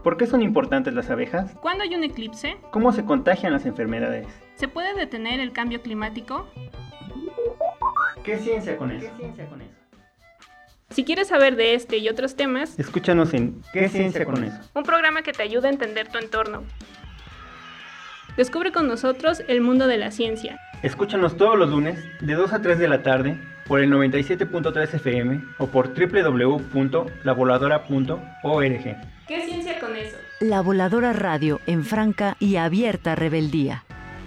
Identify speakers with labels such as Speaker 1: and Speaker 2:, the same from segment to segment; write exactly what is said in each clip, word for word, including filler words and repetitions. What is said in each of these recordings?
Speaker 1: ¿Por qué son importantes las abejas?
Speaker 2: ¿Cuándo hay un eclipse?
Speaker 1: ¿Cómo se contagian las enfermedades?
Speaker 2: ¿Se puede detener el cambio climático?
Speaker 1: ¿Qué ciencia con eso?
Speaker 2: Si quieres saber de este y otros temas,
Speaker 1: escúchanos en ¿Qué ciencia con eso?
Speaker 2: Un programa que te ayuda a entender tu entorno. Descubre con nosotros el mundo de la ciencia.
Speaker 1: Escúchanos todos los lunes de dos a tres de la tarde por el noventa y siete punto tres F M o por doble u doble u doble u punto la voladora punto org.
Speaker 2: ¿Qué ciencia con eso?
Speaker 3: La Voladora Radio en franca y abierta rebeldía.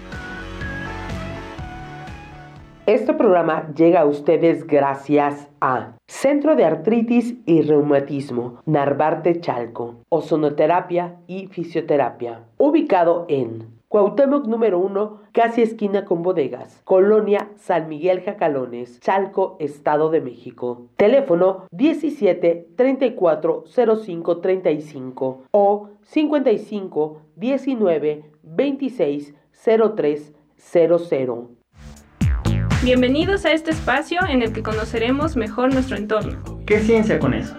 Speaker 4: Este programa llega a ustedes gracias a Centro de Artritis y Reumatismo, Narvarte Chalco, Ozonoterapia y Fisioterapia, ubicado en Cuauhtémoc número uno, casi esquina con bodegas, Colonia San Miguel Jacalones, Chalco, Estado de México. Teléfono diecisiete, treinta y cuatro, cero cinco, treinta y cinco o cincuenta y cinco, diecinueve, veintiséis, cero tres cero cero.
Speaker 2: Bienvenidos a este espacio en el que conoceremos mejor nuestro entorno.
Speaker 1: ¿Qué ciencia con eso?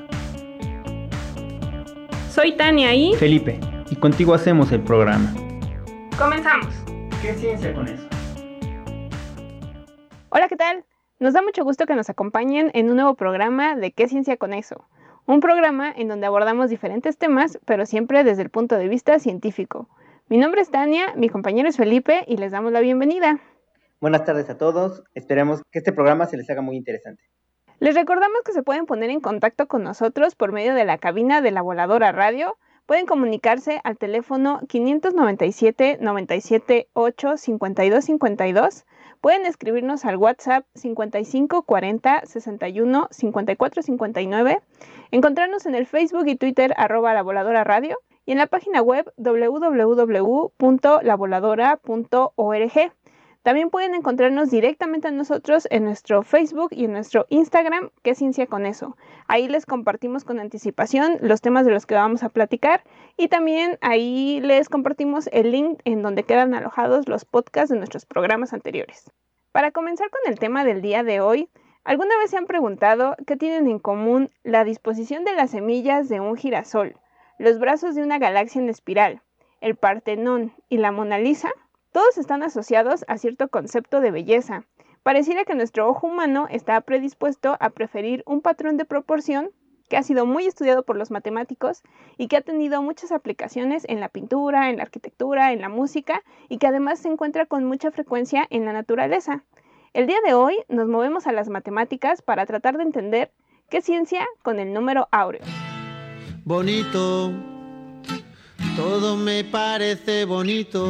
Speaker 2: Soy Tania y
Speaker 1: Felipe, y contigo hacemos el programa.
Speaker 2: Comenzamos.
Speaker 1: ¿Qué ciencia con eso?
Speaker 2: Hola, ¿qué tal? Nos da mucho gusto que nos acompañen en un nuevo programa de ¿Qué ciencia con eso? Un programa en donde abordamos diferentes temas, pero siempre desde el punto de vista científico. Mi nombre es Tania, mi compañero es Felipe y les damos la bienvenida.
Speaker 5: Buenas tardes a todos, esperemos que este programa se les haga muy interesante.
Speaker 2: Les recordamos que se pueden poner en contacto con nosotros por medio de la cabina de la Voladora Radio. Pueden comunicarse al teléfono quinientos noventa y siete, noventa y siete, ocho, cincuenta y dos cincuenta y dos. Pueden escribirnos al WhatsApp cincuenta y cinco, cuarenta, sesenta y uno, cincuenta y cuatro cincuenta y nueve. Encontrarnos en el Facebook y Twitter arroba la Voladora Radio y en la página web doble u doble u doble u punto la voladora punto org. También pueden encontrarnos directamente a nosotros en nuestro Facebook y en nuestro Instagram, ¿Qué ciencia con eso? Ahí les compartimos con anticipación los temas de los que vamos a platicar y también ahí les compartimos el link en donde quedan alojados los podcasts de nuestros programas anteriores. Para comenzar con el tema del día de hoy, ¿alguna vez se han preguntado qué tienen en común la disposición de las semillas de un girasol, los brazos de una galaxia en espiral, el Partenón y la Mona Lisa? Todos están asociados a cierto concepto de belleza. Pareciera que nuestro ojo humano está predispuesto a preferir un patrón de proporción que ha sido muy estudiado por los matemáticos y que ha tenido muchas aplicaciones en la pintura, en la arquitectura, en la música y que además se encuentra con mucha frecuencia en la naturaleza. El día de hoy nos movemos a las matemáticas para tratar de entender qué ciencia con el número áureo.
Speaker 6: Bonito, todo me parece bonito.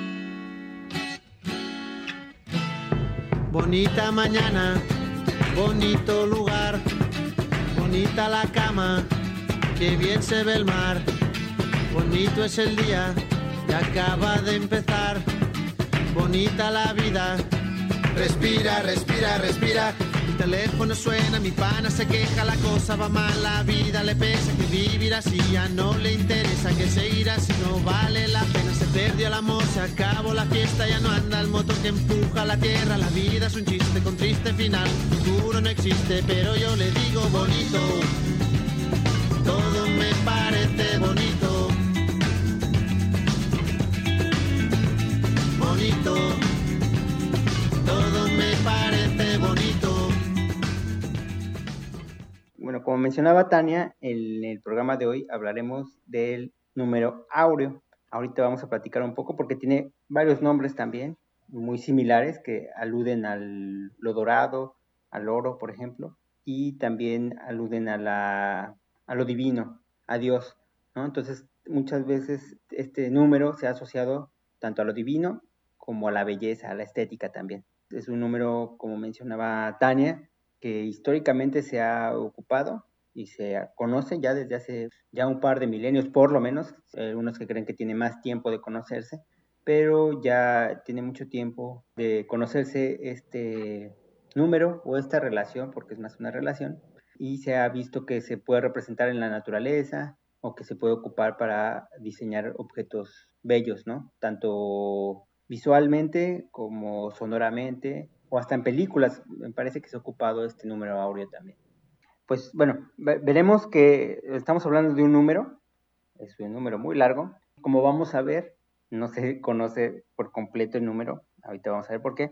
Speaker 6: Bonita mañana, bonito lugar, bonita la cama, qué bien se ve el mar. Bonito es el día que acaba de empezar, bonita la vida. Respira, respira, respira. Mi teléfono suena, mi pana se queja, la cosa va mal, la vida le pesa, que vivir así ya no le interesa, que seguir así no vale la pena. Se perdió el amor, se acabó la fiesta, ya no anda el motor que empuja la tierra. La vida es un chiste con triste final, futuro no existe, pero yo le digo bonito. Todo me parece bonito. Bonito. Todo me parece bonito.
Speaker 5: Bueno, como mencionaba Tania, en el programa de hoy hablaremos del número áureo. Ahorita vamos a platicar un poco porque tiene varios nombres también, muy similares, que aluden al lo dorado, al oro, por ejemplo, y también aluden a, la, a lo divino, a Dios, ¿no? Entonces, muchas veces este número se ha asociado tanto a lo divino como a la belleza, a la estética también. Es un número, como mencionaba Tania, que históricamente se ha ocupado y se conoce ya desde hace ya un par de milenios, por lo menos, algunos que creen que tiene más tiempo de conocerse, pero ya tiene mucho tiempo de conocerse este número o esta relación, porque es más una relación, y se ha visto que se puede representar en la naturaleza o que se puede ocupar para diseñar objetos bellos, ¿no? Tanto visualmente como sonoramente, o hasta en películas, me parece que se ha ocupado este número áureo también. Pues bueno, veremos que estamos hablando de un número es un número muy largo. Como vamos a ver, no se conoce por completo el número, ahorita vamos a ver por qué,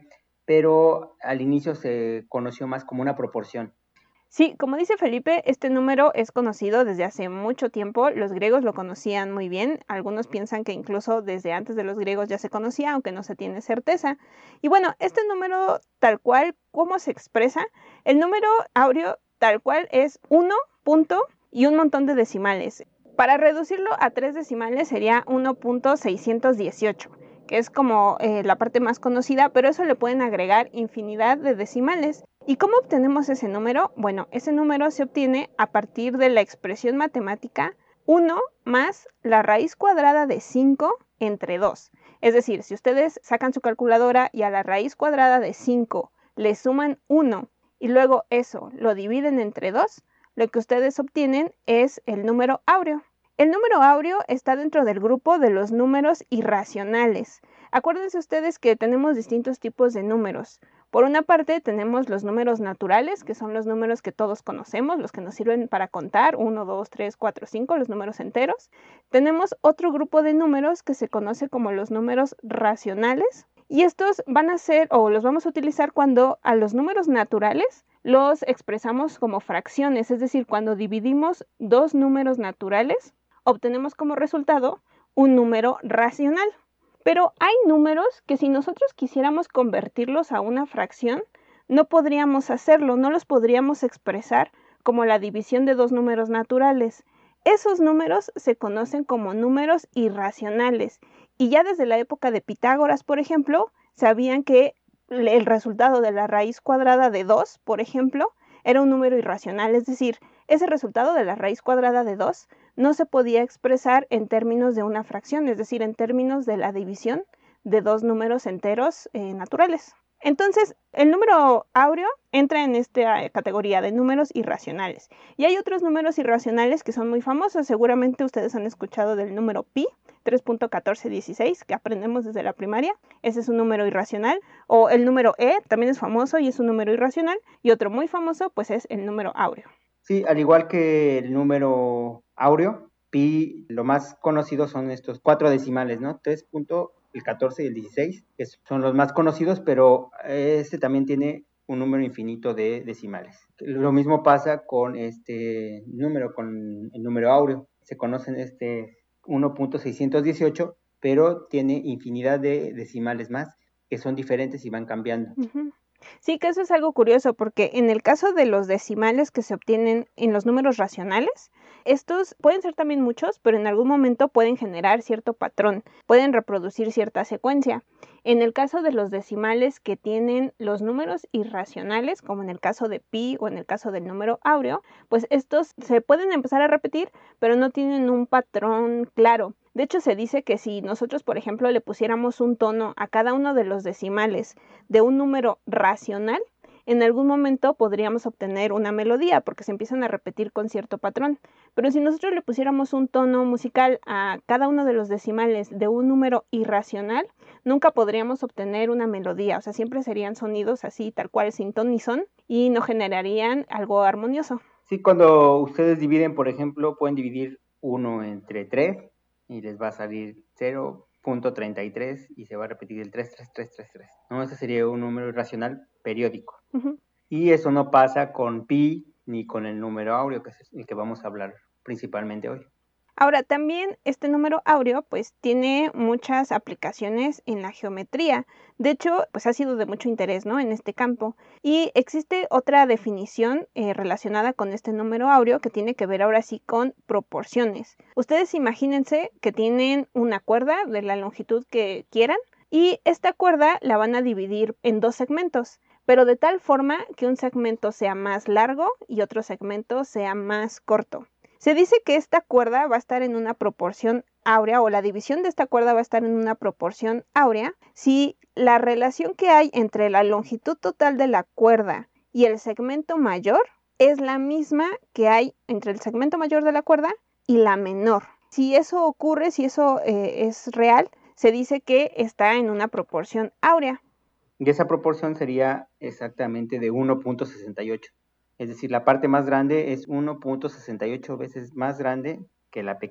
Speaker 5: pero al inicio se conoció más como una proporción.
Speaker 2: Sí, como dice Felipe, este número es conocido desde hace mucho tiempo. Los griegos lo conocían muy bien. Algunos piensan que incluso desde antes de los griegos ya se conocía, aunque no se tiene certeza. Y bueno, este número tal cual, ¿cómo se expresa? El número áureo tal cual es uno punto y un montón de decimales. Para reducirlo a tres decimales sería uno punto seiscientos dieciocho, que es como eh, la parte más conocida, pero eso le pueden agregar infinidad de decimales. ¿Y cómo obtenemos ese número? Bueno, ese número se obtiene a partir de la expresión matemática uno más la raíz cuadrada de cinco entre dos. Es decir, si ustedes sacan su calculadora y a la raíz cuadrada de cinco le suman uno y luego eso lo dividen entre dos, lo que ustedes obtienen es el número áureo. El número áureo está dentro del grupo de los números irracionales. Acuérdense ustedes que tenemos distintos tipos de números. Por una parte tenemos los números naturales, que son los números que todos conocemos, los que nos sirven para contar, uno, dos, tres, cuatro, cinco, los números enteros. Tenemos otro grupo de números que se conoce como los números racionales, y estos van a ser, o los vamos a utilizar cuando a los números naturales los expresamos como fracciones, es decir, cuando dividimos dos números naturales, obtenemos como resultado un número racional. Pero hay números que si nosotros quisiéramos convertirlos a una fracción, no podríamos hacerlo, no los podríamos expresar como la división de dos números naturales. Esos números se conocen como números irracionales y ya desde la época de Pitágoras, por ejemplo, sabían que el resultado de la raíz cuadrada de dos, por ejemplo, era un número irracional, es decir, ese resultado de la raíz cuadrada de dos no se podía expresar en términos de una fracción, es decir, en términos de la división de dos números enteros eh, naturales. Entonces, el número áureo entra en esta categoría de números irracionales. Y hay otros números irracionales que son muy famosos. Seguramente ustedes han escuchado del número pi, tres punto catorce dieciséis, que aprendemos desde la primaria. Ese es un número irracional. O el número e, también es famoso y es un número irracional. Y otro muy famoso, pues es el número áureo.
Speaker 5: Sí, al igual que el número áureo, pi, lo más conocido son estos cuatro decimales, ¿no? tres. El catorce y el dieciséis, que son los más conocidos, pero este también tiene un número infinito de decimales. Lo mismo pasa con este número, con el número áureo. Se conocen este uno punto seiscientos dieciocho, pero tiene infinidad de decimales más que son diferentes y van cambiando.
Speaker 2: Uh-huh. Sí, que eso es algo curioso, porque en el caso de los decimales que se obtienen en los números racionales, estos pueden ser también muchos, pero en algún momento pueden generar cierto patrón, pueden reproducir cierta secuencia. En el caso de los decimales que tienen los números irracionales, como en el caso de pi o en el caso del número áureo, pues estos se pueden empezar a repetir, pero no tienen un patrón claro. De hecho, se dice que si nosotros, por ejemplo, le pusiéramos un tono a cada uno de los decimales de un número racional, en algún momento podríamos obtener una melodía porque se empiezan a repetir con cierto patrón. Pero si nosotros le pusiéramos un tono musical a cada uno de los decimales de un número irracional, nunca podríamos obtener una melodía. O sea, siempre serían sonidos así, tal cual, sin ton ni son, y no generarían algo armonioso.
Speaker 5: Sí, cuando ustedes dividen, por ejemplo, pueden dividir uno entre tres y les va a salir cero punto treinta y tres y se va a repetir el tres tres tres tres tres, ¿no? Ese sería un número irracional periódico. Uh-huh. Y eso no pasa con pi ni con el número áureo, que es el que vamos a hablar principalmente hoy.
Speaker 2: Ahora, también este número áureo pues tiene muchas aplicaciones en la geometría. De hecho, pues ha sido de mucho interés, ¿no?, en este campo. Y existe otra definición eh, relacionada con este número áureo que tiene que ver ahora sí con proporciones. Ustedes imagínense que tienen una cuerda de la longitud que quieran y esta cuerda la van a dividir en dos segmentos, pero de tal forma que un segmento sea más largo y otro segmento sea más corto. Se dice que esta cuerda va a estar en una proporción áurea, o la división de esta cuerda va a estar en una proporción áurea, si la relación que hay entre la longitud total de la cuerda y el segmento mayor es la misma que hay entre el segmento mayor de la cuerda y la menor. Si eso ocurre, si eso eh, es real, se dice que está en una proporción áurea.
Speaker 5: Y esa proporción sería exactamente de uno punto sesenta y ocho. Es decir, la parte más grande es uno punto sesenta y ocho veces más grande que la pequeña.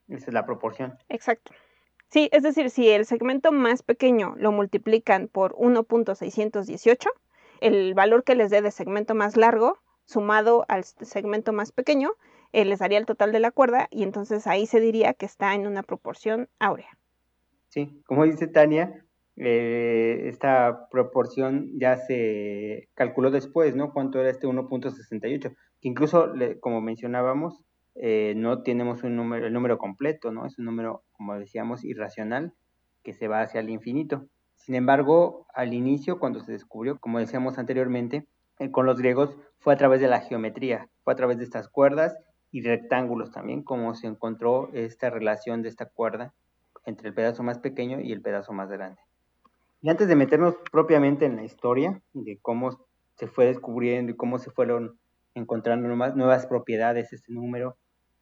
Speaker 5: Esa es la proporción.
Speaker 2: Exacto. Sí, es decir, si el segmento más pequeño lo multiplican por uno punto seiscientos dieciocho, el valor que les dé de segmento más largo, sumado al segmento más pequeño, eh, les daría el total de la cuerda, y entonces ahí se diría que está en una proporción áurea.
Speaker 5: Sí, como dice Tania, eh, esta proporción ya se calculó después, ¿no? ¿Cuánto era este uno punto sesenta y ocho? Que incluso, le, como mencionábamos, eh, no tenemos un número, el número completo, ¿no? Es un número, como decíamos, irracional, que se va hacia el infinito. Sin embargo, al inicio, cuando se descubrió, como decíamos anteriormente, eh, con los griegos, fue a través de la geometría, fue a través de estas cuerdas y rectángulos también, como se encontró esta relación de esta cuerda entre el pedazo más pequeño y el pedazo más grande. Y antes de meternos propiamente en la historia de cómo se fue descubriendo y cómo se fueron encontrando nuevas, nuevas propiedades este número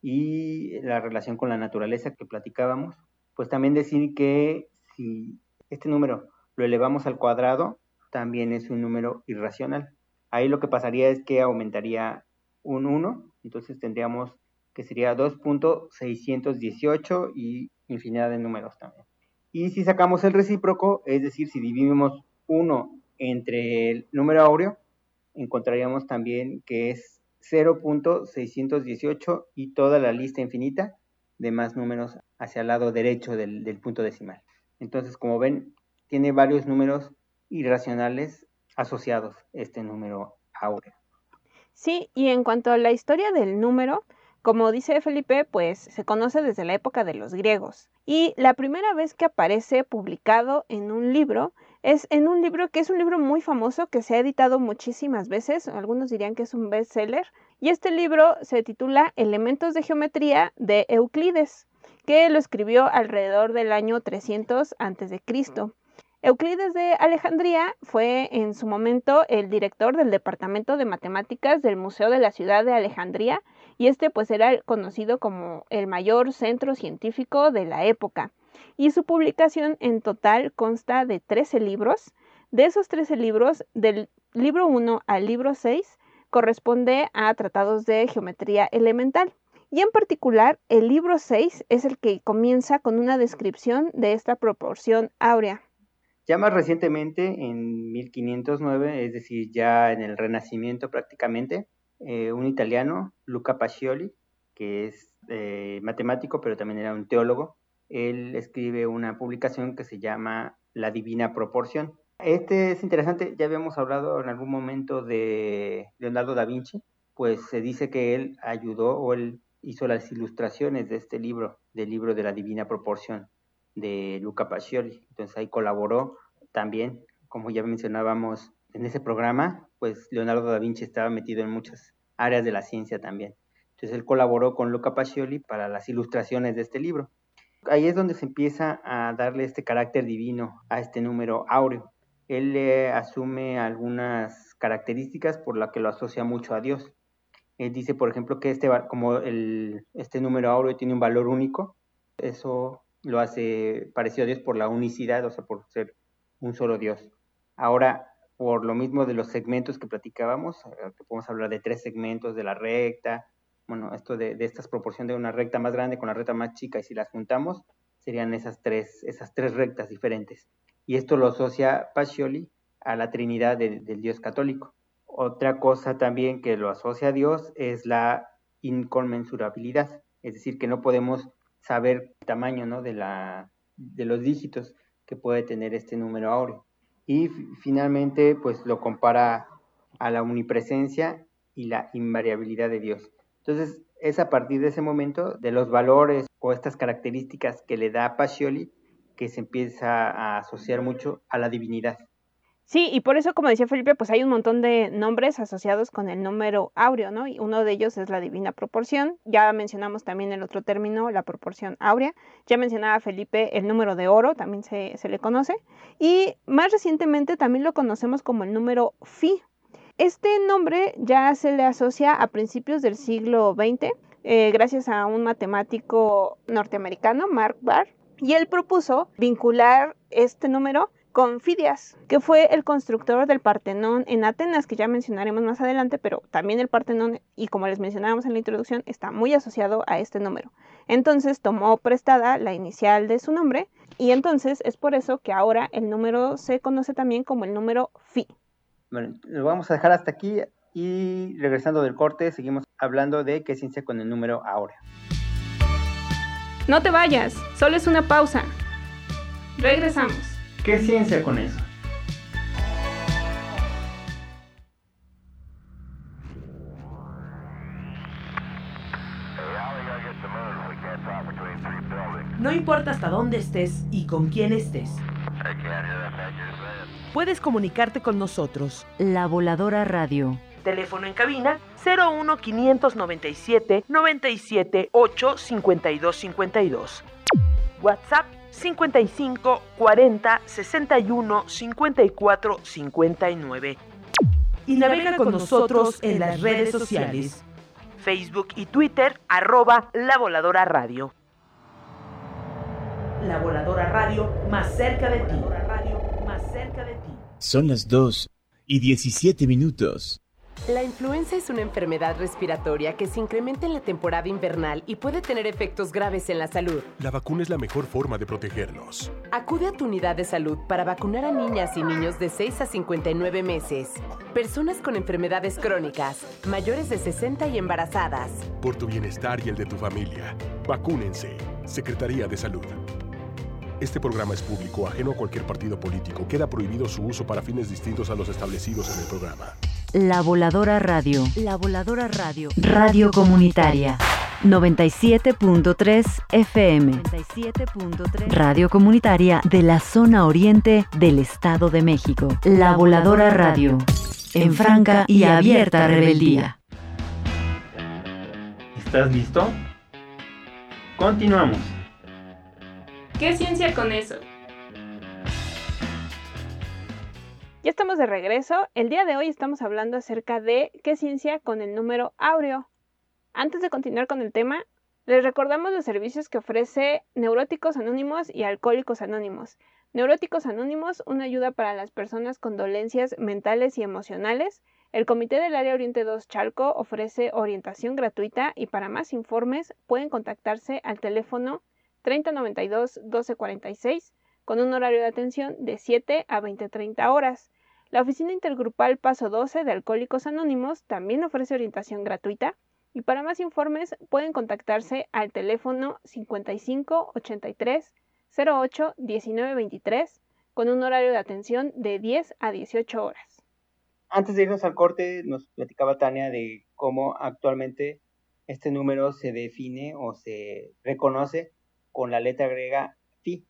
Speaker 5: y la relación con la naturaleza que platicábamos, pues también decir que si este número lo elevamos al cuadrado, también es un número irracional. Ahí lo que pasaría es que aumentaría un uno, entonces tendríamos que sería dos punto seiscientos dieciocho y infinidad de números también. Y si sacamos el recíproco, es decir, si dividimos uno entre el número áureo, encontraríamos también que es cero punto seiscientos dieciocho y toda la lista infinita de más números hacia el lado derecho del, del punto decimal. Entonces, como ven, tiene varios números irracionales asociados este número áureo.
Speaker 2: Sí, y en cuanto a la historia del número, como dice Felipe, pues se conoce desde la época de los griegos. Y la primera vez que aparece publicado en un libro es en un libro que es un libro muy famoso que se ha editado muchísimas veces, algunos dirían que es un bestseller, y este libro se titula Elementos de Geometría de Euclides, que lo escribió alrededor del año trescientos antes de Cristo. Euclides de Alejandría fue en su momento el director del Departamento de Matemáticas del Museo de la Ciudad de Alejandría, y este pues era conocido como el mayor centro científico de la época. Y su publicación en total consta de trece libros. De esos trece libros, del libro uno al libro seis, corresponde a tratados de geometría elemental. Y en particular, el libro seis es el que comienza con una descripción de esta proporción áurea.
Speaker 5: Ya más recientemente, en mil quinientos nueve, es decir, ya en el Renacimiento prácticamente, eh, un italiano, Luca Pacioli, que es eh, matemático, pero también era un teólogo, él escribe una publicación que se llama La Divina Proporción. Este es interesante, ya habíamos hablado en algún momento de Leonardo da Vinci, pues se dice que él ayudó o él hizo las ilustraciones de este libro, del libro de La Divina Proporción de Luca Pacioli. Entonces ahí colaboró también, como ya mencionábamos en ese programa, pues Leonardo da Vinci estaba metido en muchas áreas de la ciencia también. Entonces él colaboró con Luca Pacioli para las ilustraciones de este libro. Ahí es donde se empieza a darle este carácter divino a este número áureo. Él eh, asume algunas características por las que lo asocia mucho a Dios. Él dice, por ejemplo, que este, como el, este número áureo tiene un valor único, eso lo hace parecido a Dios por la unicidad, o sea, por ser un solo Dios. Ahora, por lo mismo de los segmentos que platicábamos, que podemos hablar de tres segmentos de la recta, bueno, esto de, de estas proporciones de una recta más grande con la recta más chica, y si las juntamos, serían esas tres, esas tres rectas diferentes. Y esto lo asocia Pacioli a la Trinidad de, del Dios católico. Otra cosa también que lo asocia a Dios es la inconmensurabilidad, es decir, que no podemos saber el tamaño, ¿no?, de, la, de los dígitos que puede tener este número áureo. Y f- finalmente, pues lo compara a la omnipresencia y la invariabilidad de Dios. Entonces, es a partir de ese momento, de los valores o estas características que le da Pacioli, que se empieza a asociar mucho a la divinidad.
Speaker 2: Sí, y por eso, como decía Felipe, pues hay un montón de nombres asociados con el número áureo, ¿no? Y uno de ellos es la divina proporción. Ya mencionamos también el otro término, la proporción áurea. Ya mencionaba Felipe el número de oro, también se, se le conoce. Y más recientemente también lo conocemos como el número phi. Este nombre ya se le asocia a principios del siglo veinte, eh, gracias a un matemático norteamericano, Mark Barr, y él propuso vincular este número con Fidias, que fue el constructor del Partenón en Atenas, que ya mencionaremos más adelante, pero también el Partenón, y como les mencionábamos en la introducción, está muy asociado a este número. Entonces tomó prestada la inicial de su nombre, y entonces es por eso que ahora el número se conoce también como el número Phi.
Speaker 5: Bueno, lo vamos a dejar hasta aquí y regresando del corte seguimos hablando de qué ciencia con el número áureo.
Speaker 2: No te vayas, solo es una pausa. Regresamos.
Speaker 1: ¿Qué ciencia con eso?
Speaker 7: No importa hasta dónde estés y con quién estés. Puedes comunicarte con nosotros.
Speaker 3: La Voladora Radio.
Speaker 7: Teléfono en cabina cero uno quinientos noventa y siete noventa y siete ocho cincuenta y dos cincuenta y dos. WhatsApp cincuenta y cinco cuarenta sesenta y uno cincuenta y cuatro cincuenta y nueve. Y navega con nosotros en las redes sociales. Facebook y Twitter, arroba La Voladora Radio. La Voladora Radio, más cerca de ti. Más cerca de ti.
Speaker 8: Son las dos y diecisiete minutos.
Speaker 9: La influenza es una enfermedad respiratoria que se incrementa en la temporada invernal y puede tener efectos graves en la salud.
Speaker 10: La vacuna es la mejor forma de protegernos.
Speaker 9: Acude a tu unidad de salud para vacunar a niñas y niños de seis a cincuenta y nueve meses, personas con enfermedades crónicas, mayores de sesenta y embarazadas.
Speaker 10: Por tu bienestar y el de tu familia, vacúnense. Secretaría de Salud. Este programa es público, ajeno a cualquier partido político. Queda prohibido su uso para fines distintos a los establecidos en el programa.
Speaker 3: La Voladora Radio. La Voladora Radio. Radio comunitaria. noventa y siete punto tres F M. noventa y siete punto tres. Radio comunitaria de la zona oriente del Estado de México. La Voladora Radio. En franca y abierta rebeldía.
Speaker 1: ¿Estás listo? Continuamos.
Speaker 2: ¿Qué ciencia con eso? Ya estamos de regreso. El día de hoy estamos hablando acerca de qué ciencia con el número áureo. Antes de continuar con el tema, les recordamos los servicios que ofrece Neuróticos Anónimos y Alcohólicos Anónimos. Neuróticos Anónimos, una ayuda para las personas con dolencias mentales y emocionales. El Comité del Área Oriente dos Chalco ofrece orientación gratuita y para más informes pueden contactarse al teléfono treinta noventa y dos doce cuarenta y seis con un horario de atención de siete a veinte treinta horas. La Oficina Intergrupal Paso doce de Alcohólicos Anónimos también ofrece orientación gratuita y para más informes pueden contactarse al teléfono cincuenta y cinco ochenta y tres cero ocho diecinueve veintitrés con un horario de atención de diez a dieciocho horas.
Speaker 5: Antes de irnos al corte, nos platicaba Tania de cómo actualmente este número se define o se reconoce con la letra griega Phi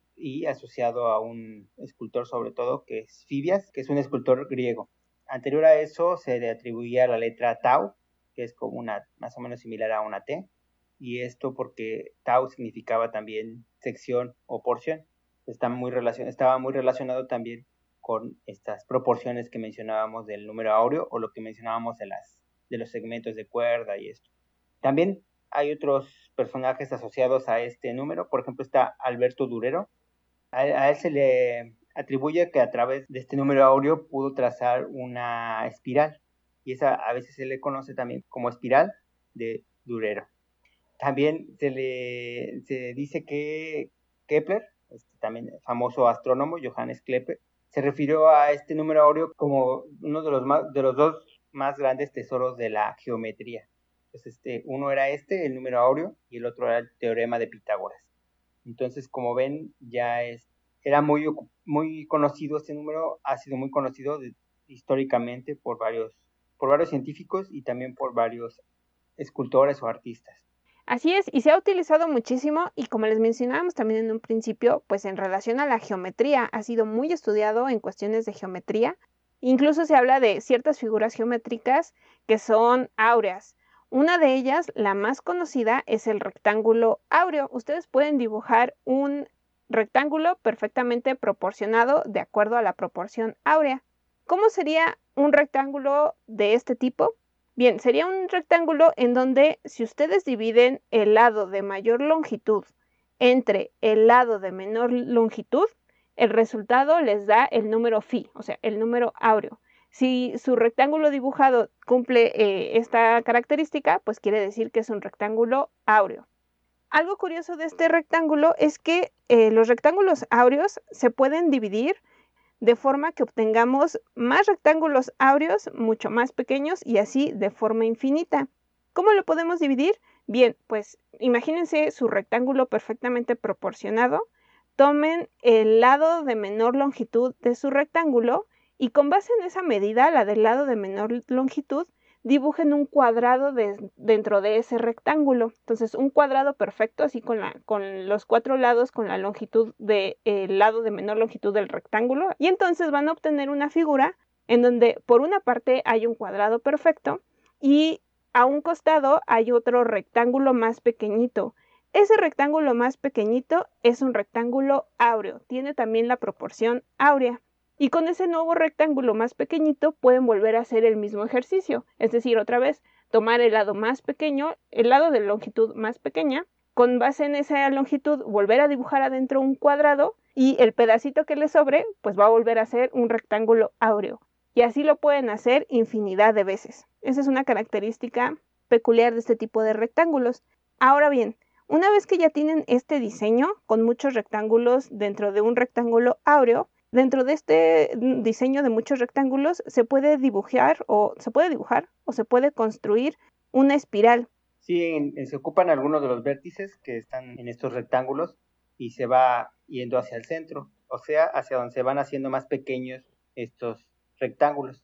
Speaker 5: y asociado a un escultor sobre todo que es Fidias, que es un escultor griego. Anterior a eso se le atribuía la letra Tau, que es como una más o menos similar a una T, y esto porque Tau significaba también sección o porción. Está muy relacion- estaba muy relacionado también con estas proporciones que mencionábamos del número áureo o lo que mencionábamos de, las, de los segmentos de cuerda y esto. También hay otros personajes asociados a este número, por ejemplo está Alberto Durero. A, a él se le atribuye que a través de este número áureo pudo trazar una espiral, y esa a veces se le conoce también como espiral de Durero. También se le se dice que Kepler, este también famoso astrónomo, Johannes Kepler, se refirió a este número áureo como uno de los, más, de los dos más grandes tesoros de la geometría. Pues este, uno era este, el número áureo, y el otro era el teorema de Pitágoras. Entonces, como ven, ya es, era muy, muy conocido este número, ha sido muy conocido de, históricamente por varios, por varios científicos y también por varios escultores o artistas.
Speaker 2: Así es, y se ha utilizado muchísimo y como les mencionábamos también en un principio, pues en relación a la geometría, ha sido muy estudiado en cuestiones de geometría. Incluso se habla de ciertas figuras geométricas que son áureas. Una de ellas, la más conocida, es el rectángulo áureo. Ustedes pueden dibujar un rectángulo perfectamente proporcionado de acuerdo a la proporción áurea. ¿Cómo sería un rectángulo de este tipo? Bien, sería un rectángulo en donde si ustedes dividen el lado de mayor longitud entre el lado de menor longitud, el resultado les da el número phi, o sea, el número áureo. Si su rectángulo dibujado cumple eh, esta característica, pues quiere decir que es un rectángulo áureo. Algo curioso de este rectángulo es que eh, los rectángulos áureos se pueden dividir de forma que obtengamos más rectángulos áureos mucho más pequeños y así de forma infinita. ¿Cómo lo podemos dividir? Bien, pues imagínense su rectángulo perfectamente proporcionado, tomen el lado de menor longitud de su rectángulo y con base en esa medida, la del lado de menor longitud, dibujen un cuadrado de, dentro de ese rectángulo. Entonces, un cuadrado perfecto, así con, la, con los cuatro lados, con la longitud del de, lado de menor longitud del rectángulo. Y entonces van a obtener una figura en donde por una parte hay un cuadrado perfecto y a un costado hay otro rectángulo más pequeñito. Ese rectángulo más pequeñito es un rectángulo áureo, tiene también la proporción áurea. Y con ese nuevo rectángulo más pequeñito pueden volver a hacer el mismo ejercicio. Es decir, otra vez, tomar el lado más pequeño, el lado de longitud más pequeña, con base en esa longitud volver a dibujar adentro un cuadrado y el pedacito que le sobre, pues va a volver a ser un rectángulo áureo. Y así lo pueden hacer infinidad de veces. Esa es una característica peculiar de este tipo de rectángulos. Ahora bien, una vez que ya tienen este diseño con muchos rectángulos dentro de un rectángulo áureo, dentro de este diseño de muchos rectángulos se puede dibujar o se puede dibujar o se puede construir una espiral.
Speaker 5: Sí, en, en, se ocupan algunos de los vértices que están en estos rectángulos y se va yendo hacia el centro, o sea, hacia donde se van haciendo más pequeños estos rectángulos.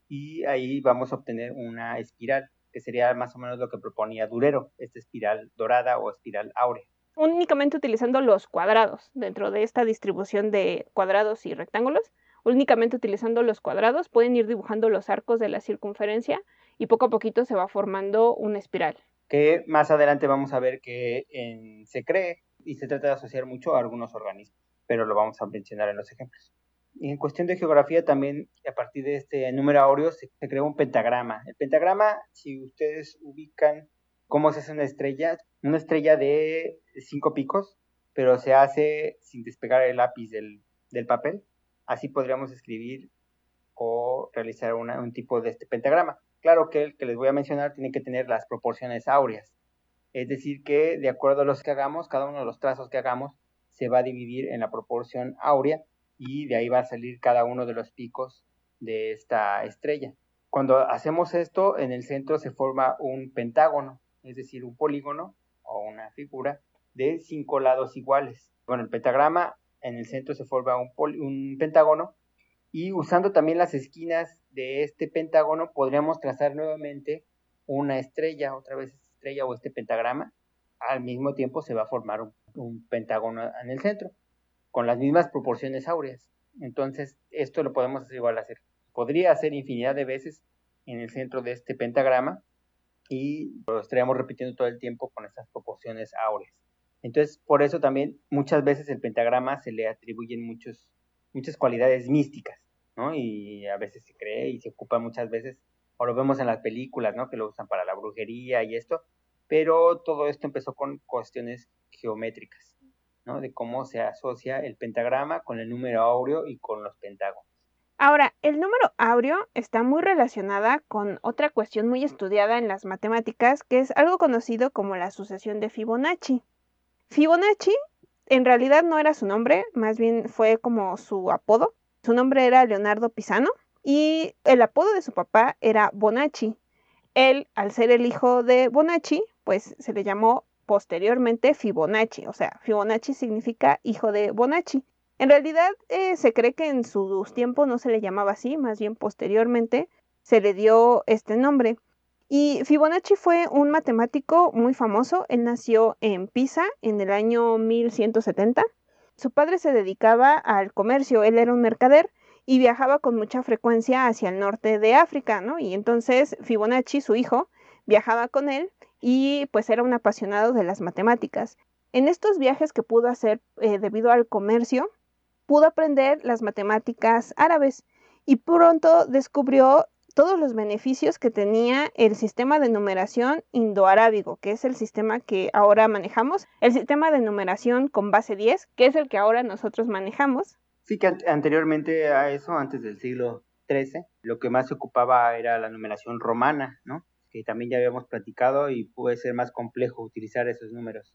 Speaker 5: Y ahí vamos a obtener una espiral, que sería más o menos lo que proponía Durero, esta espiral dorada o espiral áurea.
Speaker 2: Únicamente utilizando los cuadrados dentro de esta distribución de cuadrados y rectángulos, únicamente utilizando los cuadrados pueden ir dibujando los arcos de la circunferencia y poco a poquito se va formando una espiral.
Speaker 5: Que más adelante vamos a ver que en, se cree y se trata de asociar mucho a algunos organismos, pero lo vamos a mencionar en los ejemplos. Y en cuestión de geografía también, a partir de este número áureo se, se creó un pentagrama. El pentagrama, si ustedes ubican cómo se hace una estrella, una estrella de cinco picos, pero se hace sin despegar el lápiz del, del papel. Así podríamos escribir o realizar una, un tipo de este pentagrama. Claro que el que les voy a mencionar tiene que tener las proporciones áureas. Es decir, que de acuerdo a los que hagamos, cada uno de los trazos que hagamos se va a dividir en la proporción áurea y de ahí va a salir cada uno de los picos de esta estrella. Cuando hacemos esto, en el centro se forma un pentágono, es decir, un polígono o una figura de cinco lados iguales. Bueno, el pentagrama, en el centro se forma un, poli, un pentágono y usando también las esquinas de este pentágono podríamos trazar nuevamente una estrella, otra vez estrella o este pentagrama. Al mismo tiempo se va a formar un, un pentágono en el centro con las mismas proporciones áureas. Entonces, esto lo podemos hacer igual a hacer. Podría hacer infinidad de veces en el centro de este pentagrama y lo estaríamos repitiendo todo el tiempo con estas proporciones áureas. Entonces, por eso también muchas veces el pentagrama se le atribuyen muchos, muchas cualidades místicas, ¿no? Y a veces se cree y se ocupa muchas veces, o lo vemos en las películas, ¿no? Que lo usan para la brujería y esto, pero todo esto empezó con cuestiones geométricas, ¿no? De cómo se asocia el pentagrama con el número áureo y con los pentágonos.
Speaker 2: Ahora, el número áureo está muy relacionada con otra cuestión muy estudiada en las matemáticas, que es algo conocido como la sucesión de Fibonacci. Fibonacci en realidad no era su nombre, más bien fue como su apodo. Su nombre era Leonardo Pisano y el apodo de su papá era Bonacci. Él, al ser el hijo de Bonacci, pues se le llamó posteriormente Fibonacci, o sea, Fibonacci significa hijo de Bonacci. En realidad eh, se cree que en sus tiempos no se le llamaba así, más bien posteriormente se le dio este nombre. Y Fibonacci fue un matemático muy famoso. Él nació en Pisa en el año mil ciento setenta. Su padre se dedicaba al comercio, él era un mercader y viajaba con mucha frecuencia hacia el norte de África, ¿no? Y entonces Fibonacci, su hijo, viajaba con él y pues era un apasionado de las matemáticas. En estos viajes que pudo hacer eh, debido al comercio, pudo aprender las matemáticas árabes y pronto descubrió todos los beneficios que tenía el sistema de numeración indoarábigo, que es el sistema que ahora manejamos, el sistema de numeración con base diez, que es el que ahora nosotros manejamos.
Speaker 5: Sí, que an- anteriormente a eso, antes del siglo trece, lo que más se ocupaba era la numeración romana, ¿no? Que también ya habíamos platicado y puede ser más complejo utilizar esos números.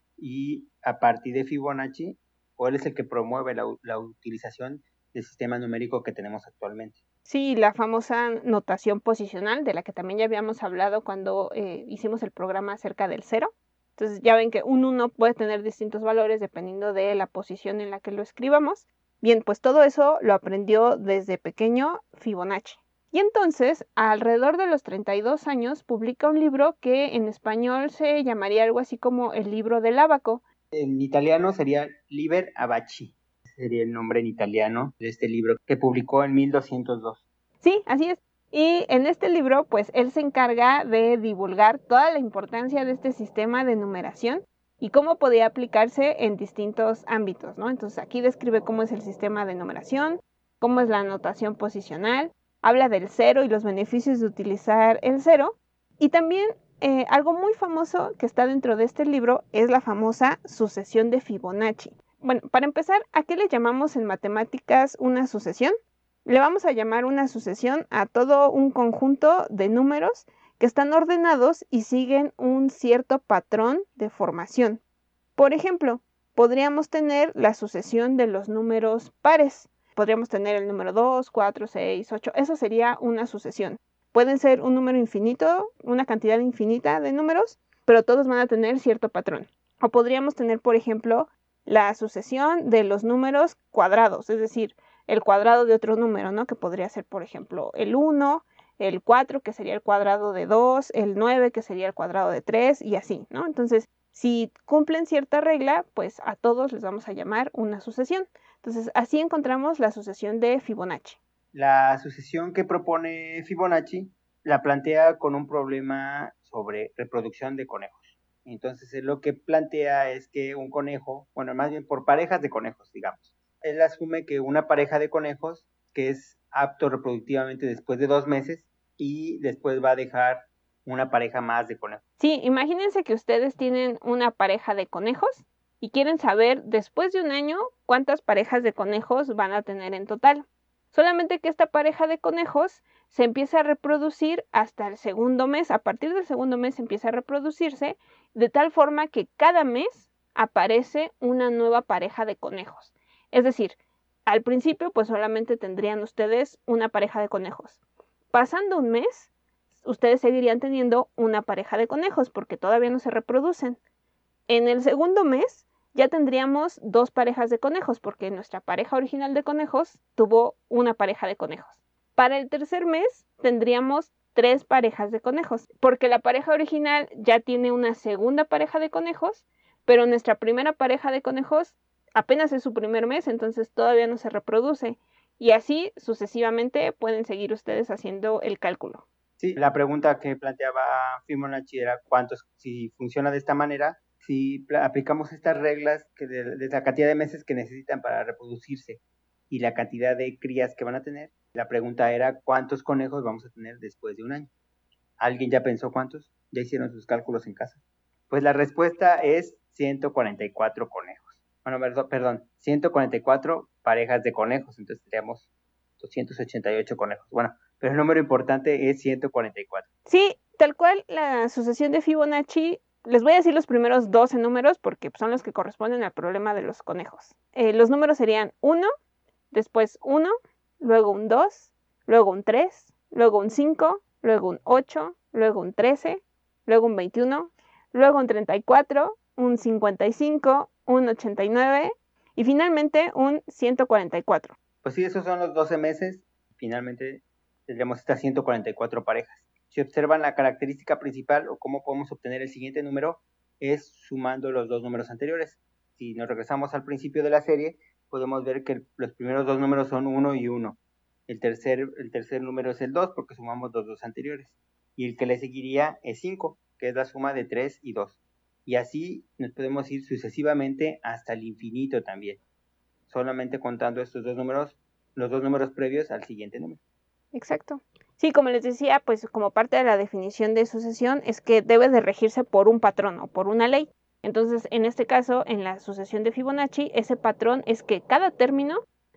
Speaker 5: Y a partir de Fibonacci, él es el que promueve la, la utilización del sistema numérico que tenemos actualmente.
Speaker 2: Sí, la famosa notación posicional, de la que también ya habíamos hablado cuando eh, hicimos el programa acerca del cero. Entonces ya ven que un uno puede tener distintos valores dependiendo de la posición en la que lo escribamos. Bien, pues todo eso lo aprendió desde pequeño Fibonacci. Y entonces, alrededor de los treinta y dos años, publica un libro que en español se llamaría algo así como el libro del ábaco.
Speaker 5: En italiano sería Liber Abaci, sería el nombre en italiano de este libro que publicó en mil doscientos dos.
Speaker 2: Sí, así es. Y en este libro, pues él se encarga de divulgar toda la importancia de este sistema de numeración y cómo podía aplicarse en distintos ámbitos, ¿no? Entonces aquí describe cómo es el sistema de numeración, cómo es la notación posicional, habla del cero y los beneficios de utilizar el cero. Y también eh, algo muy famoso que está dentro de este libro es la famosa sucesión de Fibonacci. Bueno, para empezar, ¿a qué le llamamos en matemáticas una sucesión? Le vamos a llamar una sucesión a todo un conjunto de números que están ordenados y siguen un cierto patrón de formación. Por ejemplo, podríamos tener la sucesión de los números pares. Podríamos tener el número dos, cuatro, seis, ocho. Eso sería una sucesión. Pueden ser un número infinito, una cantidad infinita de números, pero todos van a tener cierto patrón. O podríamos tener, por ejemplo, la sucesión de los números cuadrados, es decir, el cuadrado de otro número, ¿no? Que podría ser, por ejemplo, el uno, el cuatro, que sería el cuadrado de dos, el nueve, que sería el cuadrado de tres, y así, ¿no? Entonces, si cumplen cierta regla, pues a todos les vamos a llamar una sucesión. Entonces, así encontramos la sucesión de Fibonacci.
Speaker 5: La sucesión que propone Fibonacci la plantea con un problema sobre reproducción de conejos. Entonces, él lo que plantea es que un conejo, bueno, más bien por parejas de conejos, digamos. Él asume que una pareja de conejos que es apto reproductivamente después de dos meses y después va a dejar una pareja más de conejos.
Speaker 2: Sí, imagínense que ustedes tienen una pareja de conejos y quieren saber después de un año cuántas parejas de conejos van a tener en total. Solamente que esta pareja de conejos se empieza a reproducir hasta el segundo mes. A partir del segundo mes empieza a reproducirse de tal forma que cada mes aparece una nueva pareja de conejos. Es decir, al principio pues solamente tendrían ustedes una pareja de conejos. Pasando un mes, ustedes seguirían teniendo una pareja de conejos porque todavía no se reproducen. En el segundo mes ya tendríamos dos parejas de conejos porque nuestra pareja original de conejos tuvo una pareja de conejos. Para el tercer mes tendríamos tres parejas de conejos porque la pareja original ya tiene una segunda pareja de conejos, pero nuestra primera pareja de conejos apenas es su primer mes, entonces todavía no se reproduce. Y así sucesivamente pueden seguir ustedes haciendo el cálculo.
Speaker 5: Sí, la pregunta que planteaba Fibonacci era cuántos, si funciona de esta manera, si aplicamos estas reglas que de, de la cantidad de meses que necesitan para reproducirse y la cantidad de crías que van a tener, la pregunta era cuántos conejos vamos a tener después de un año. ¿Alguien ya pensó cuántos? ¿Ya hicieron sus cálculos en casa? Pues la respuesta es ciento cuarenta y cuatro conejos. Bueno, perdón, ciento cuarenta y cuatro parejas de conejos, entonces tendríamos doscientos ochenta y ocho conejos. Bueno, pero el número importante es ciento cuarenta y cuatro.
Speaker 2: Sí, tal cual la sucesión de Fibonacci, les voy a decir los primeros doce números porque son los que corresponden al problema de los conejos. Eh, los números serían uno, después uno, luego un dos, luego un tres, luego un cinco, luego un ocho, luego un trece, luego un veintiuno, luego un treinta y cuatro, un cincuenta y cinco, un ochenta y nueve y finalmente un ciento cuarenta y cuatro.
Speaker 5: Pues sí, esos son los doce meses. Finalmente tendremos estas ciento cuarenta y cuatro parejas. Si observan la característica principal o cómo podemos obtener el siguiente número es sumando los dos números anteriores. Si nos regresamos al principio de la serie, podemos ver que los primeros dos números son uno y uno. El tercer, el tercer número es el dos porque sumamos los dos anteriores. Y el que le seguiría es cinco, que es la suma de tres y dos. Y así nos podemos ir sucesivamente hasta el infinito también, solamente contando estos dos números, los dos números previos al siguiente número.
Speaker 2: Exacto. Sí, como les decía, pues como parte de la definición de sucesión es que debe de regirse por un patrón o por una ley. Entonces, en este caso, en la sucesión de Fibonacci, ese patrón es que cada término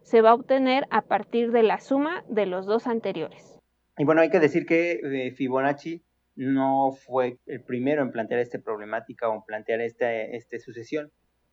Speaker 2: se va a obtener a partir de la suma de los dos anteriores.
Speaker 5: Y bueno, hay que decir que eh, Fibonacci no fue el primero en plantear esta problemática o en plantear esta, esta sucesión.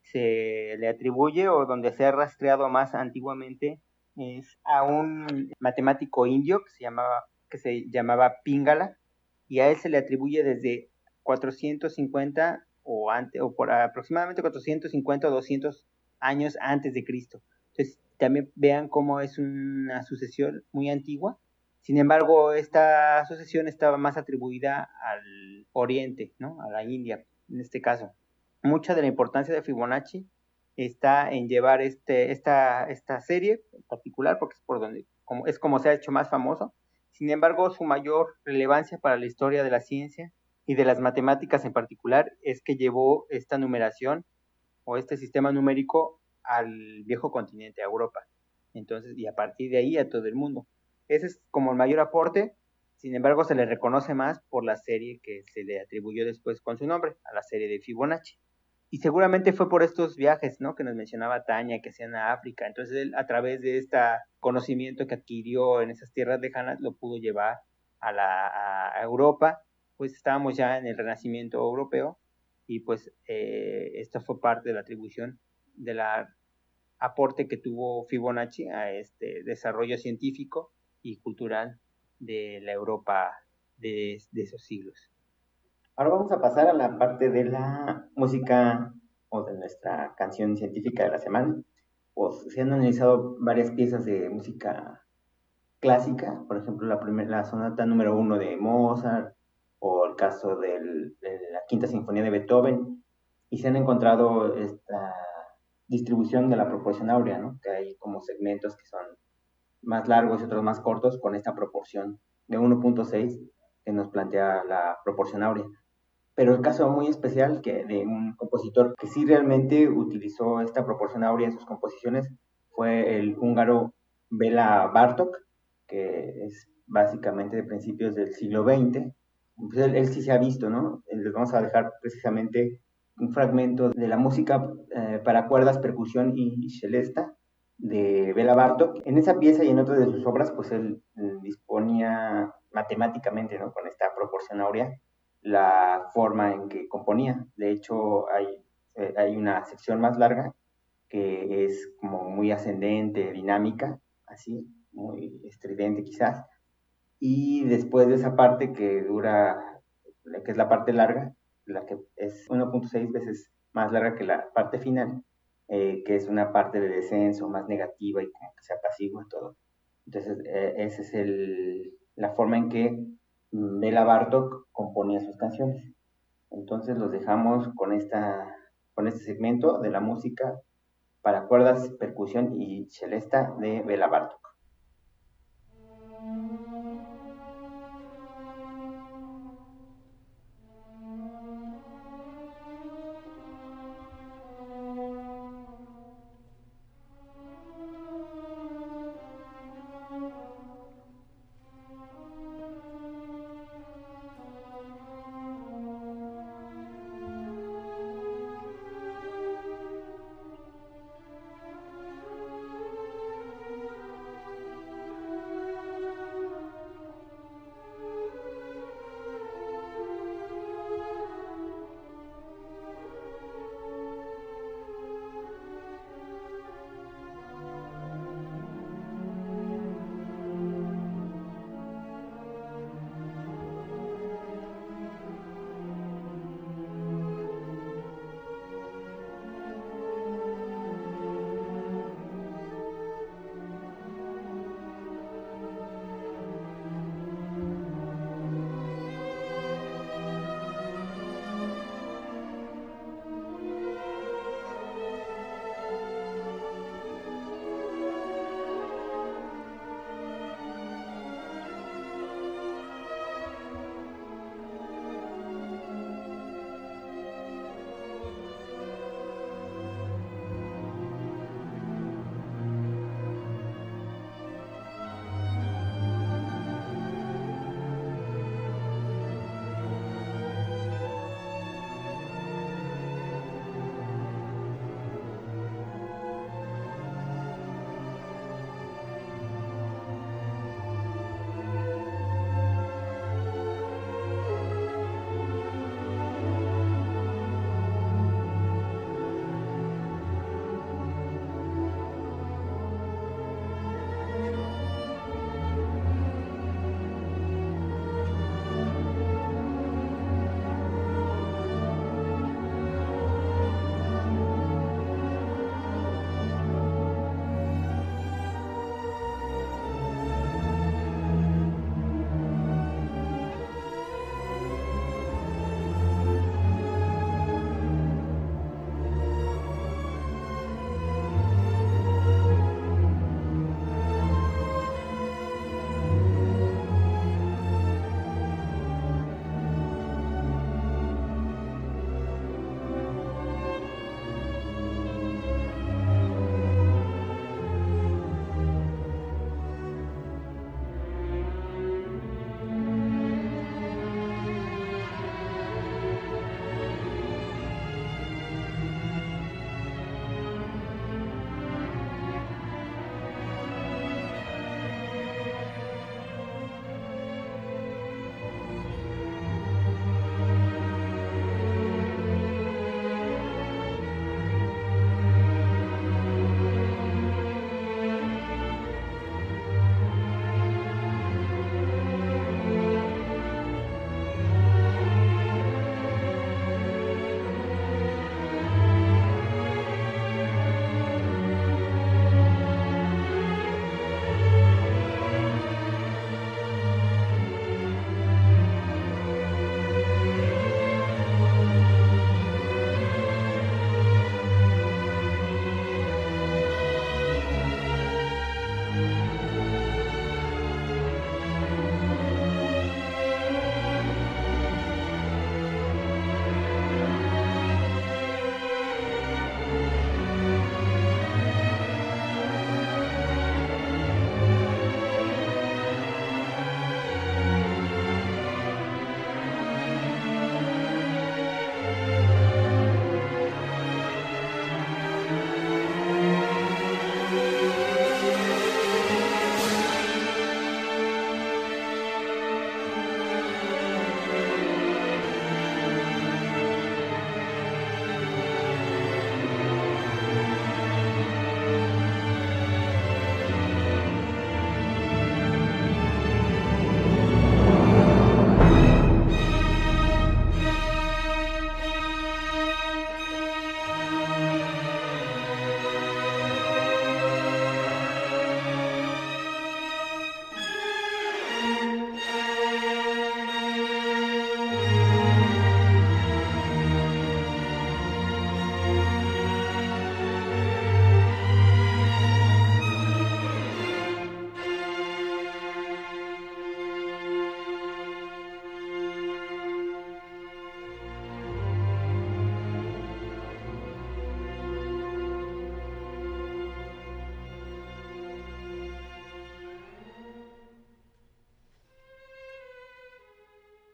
Speaker 5: Se le atribuye, o donde se ha rastreado más antiguamente, es a un matemático indio que se llamaba, que se llamaba Pingala, y a él se le atribuye desde cuatrocientos cincuenta o, antes, o por aproximadamente cuatrocientos cincuenta o doscientos años antes de Cristo. Entonces, también vean cómo es una sucesión muy antigua. Sin embargo, esta sucesión estaba más atribuida al Oriente, ¿no? A la India, en este caso. Mucha de la importancia de Fibonacci está en llevar este, esta, esta serie en particular, porque es, por donde, como, es como se ha hecho más famoso. Sin embargo, su mayor relevancia para la historia de la ciencia y de las matemáticas en particular es que llevó esta numeración o este sistema numérico al viejo continente, a Europa. Entonces, y a partir de ahí a todo el mundo. Ese es como el mayor aporte. Sin embargo, se le reconoce más por la serie que se le atribuyó después con su nombre, a la serie de Fibonacci. Y seguramente fue por estos viajes, ¿no?, que nos mencionaba Tania, que hacían a África. Entonces él, a través de este conocimiento que adquirió en esas tierras lejanas, lo pudo llevar a, la, a Europa. Pues estábamos ya en el Renacimiento europeo y pues eh, esto fue parte de la atribución del aporte que tuvo Fibonacci a este desarrollo científico y cultural de la Europa de, de esos siglos.
Speaker 11: Ahora vamos a pasar a la parte de la música o de nuestra canción científica de la semana. Pues se han analizado varias piezas de música clásica, por ejemplo la, primer, la sonata número uno de Mozart o el caso del, de la quinta sinfonía de Beethoven, y se han encontrado esta distribución de la proporción áurea, ¿no?, que hay como segmentos que son más largos y otros más cortos con esta proporción de uno punto seis que nos plantea la proporción áurea. Pero el caso muy especial que de un compositor que sí realmente utilizó esta proporción áurea en sus composiciones fue el húngaro Béla Bartók, que es básicamente de principios del siglo veinte. Pues él, él sí se ha visto, ¿no? Les vamos a dejar precisamente un fragmento de la música eh, para cuerdas, percusión y celesta de Béla Bartók. En esa pieza y en otras de sus obras, pues él eh, disponía matemáticamente, ¿no?, con esta proporción áurea, la forma en que componía. De hecho, hay, eh, hay una sección más larga que es como muy ascendente, dinámica, así, muy estridente quizás, y después de esa parte que dura, que es la parte larga, la que es uno punto seis veces más larga que la parte final, eh, que es una parte de descenso más negativa y como que se apacigua todo. Entonces, eh, esa es el, la forma en que Béla Bartók componía sus canciones. Entonces los dejamos con, esta, con este segmento de la música para cuerdas, percusión y celesta de Béla Bartók.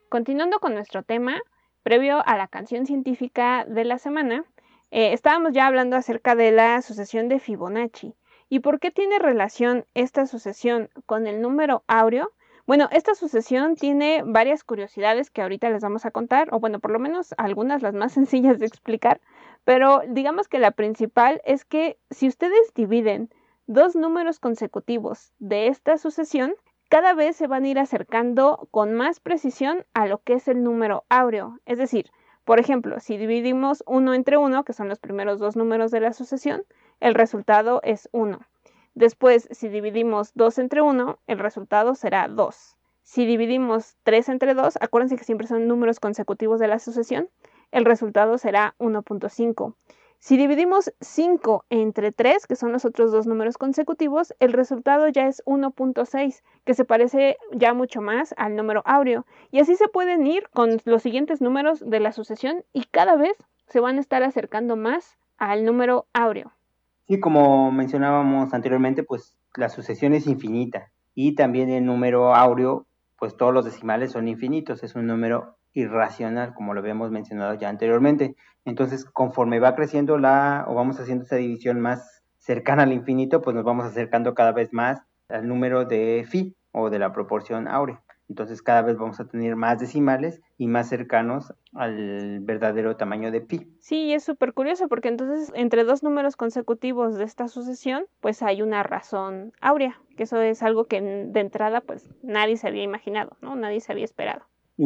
Speaker 2: Continuando con nuestro tema, previo a la canción científica de la semana, eh, estábamos ya hablando acerca de la sucesión de Fibonacci. ¿Y por qué tiene relación esta sucesión con el número áureo? Bueno, esta sucesión tiene varias curiosidades que ahorita les vamos a contar, o bueno, por lo menos algunas las más sencillas de explicar, pero digamos que la principal es que si ustedes dividen dos números consecutivos de esta sucesión, cada vez se van a ir acercando con más precisión a lo que es el número áureo. Es decir, por ejemplo, si dividimos uno entre uno, que son los primeros dos números de la sucesión, el resultado es uno. Después, si dividimos dos entre uno, el resultado será dos. Si dividimos tres entre dos, acuérdense que siempre son números consecutivos de la sucesión, el resultado será uno punto cinco. Si dividimos cinco entre tres, que son los otros dos números consecutivos, el resultado ya es uno punto seis, que se parece ya mucho más al número áureo. Y así se pueden ir con los siguientes números de la sucesión y cada vez se van a estar acercando más al número áureo.
Speaker 5: Sí, como mencionábamos anteriormente, pues la sucesión es infinita y también el número áureo, pues todos los decimales son infinitos, es un número irracional, como lo habíamos mencionado ya anteriormente. Entonces, conforme va creciendo la, o vamos haciendo esa división más cercana al infinito, pues nos vamos acercando cada vez más al número de phi, o de la proporción áurea. Entonces, cada vez vamos a tener más decimales y más cercanos al verdadero tamaño de pi.
Speaker 2: Sí, es súper curioso porque entonces entre dos números consecutivos de esta sucesión, pues hay una razón áurea, que eso es algo que de entrada pues nadie se había imaginado, ¿no? Nadie se había esperado.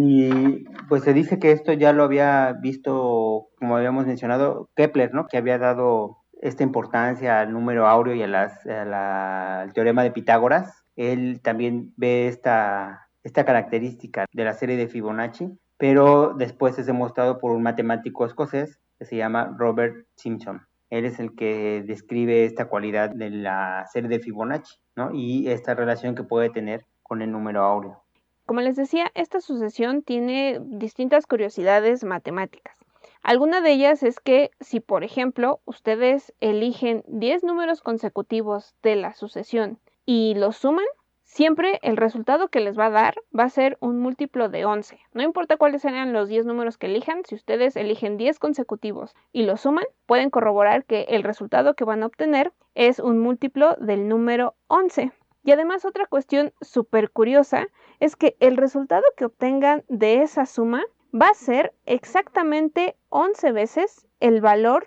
Speaker 5: Y pues se dice que esto ya lo había visto, como habíamos mencionado, Kepler, ¿no? Que había dado esta importancia al número áureo y a las, a la, al teorema de Pitágoras. Él también ve esta, esta característica de la serie de Fibonacci, pero después es demostrado por un matemático escocés que se llama Robert Simpson. Él es el que describe esta cualidad de la serie de Fibonacci, ¿no? Y esta relación que puede tener con el número áureo.
Speaker 2: Como les decía, esta sucesión tiene distintas curiosidades matemáticas. Alguna de ellas es que si, por ejemplo, ustedes eligen diez números consecutivos de la sucesión y los suman, siempre el resultado que les va a dar va a ser un múltiplo de once. No importa cuáles sean los diez números que elijan, si ustedes eligen diez consecutivos y los suman, pueden corroborar que el resultado que van a obtener es un múltiplo del número once. Y además otra cuestión súper curiosa es que el resultado que obtengan de esa suma va a ser exactamente once veces el valor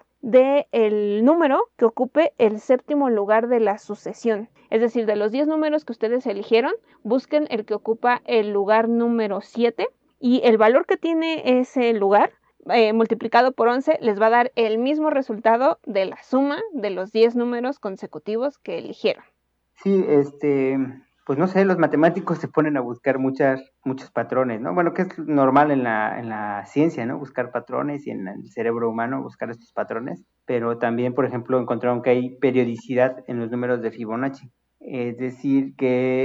Speaker 2: del número que ocupe el séptimo lugar de la sucesión. Es decir, de los diez números que ustedes eligieron, busquen el que ocupa el lugar número siete y el valor que tiene ese lugar eh, multiplicado por once les va a dar el mismo resultado de la suma de los diez números consecutivos que eligieron.
Speaker 5: Sí, este, pues no sé, los matemáticos se ponen a buscar muchas, muchos patrones, ¿no? Bueno, que es normal en la, en la ciencia, ¿no? Buscar patrones y en el cerebro humano buscar estos patrones, pero también, por ejemplo, encontraron que hay periodicidad en los números de Fibonacci. Es decir,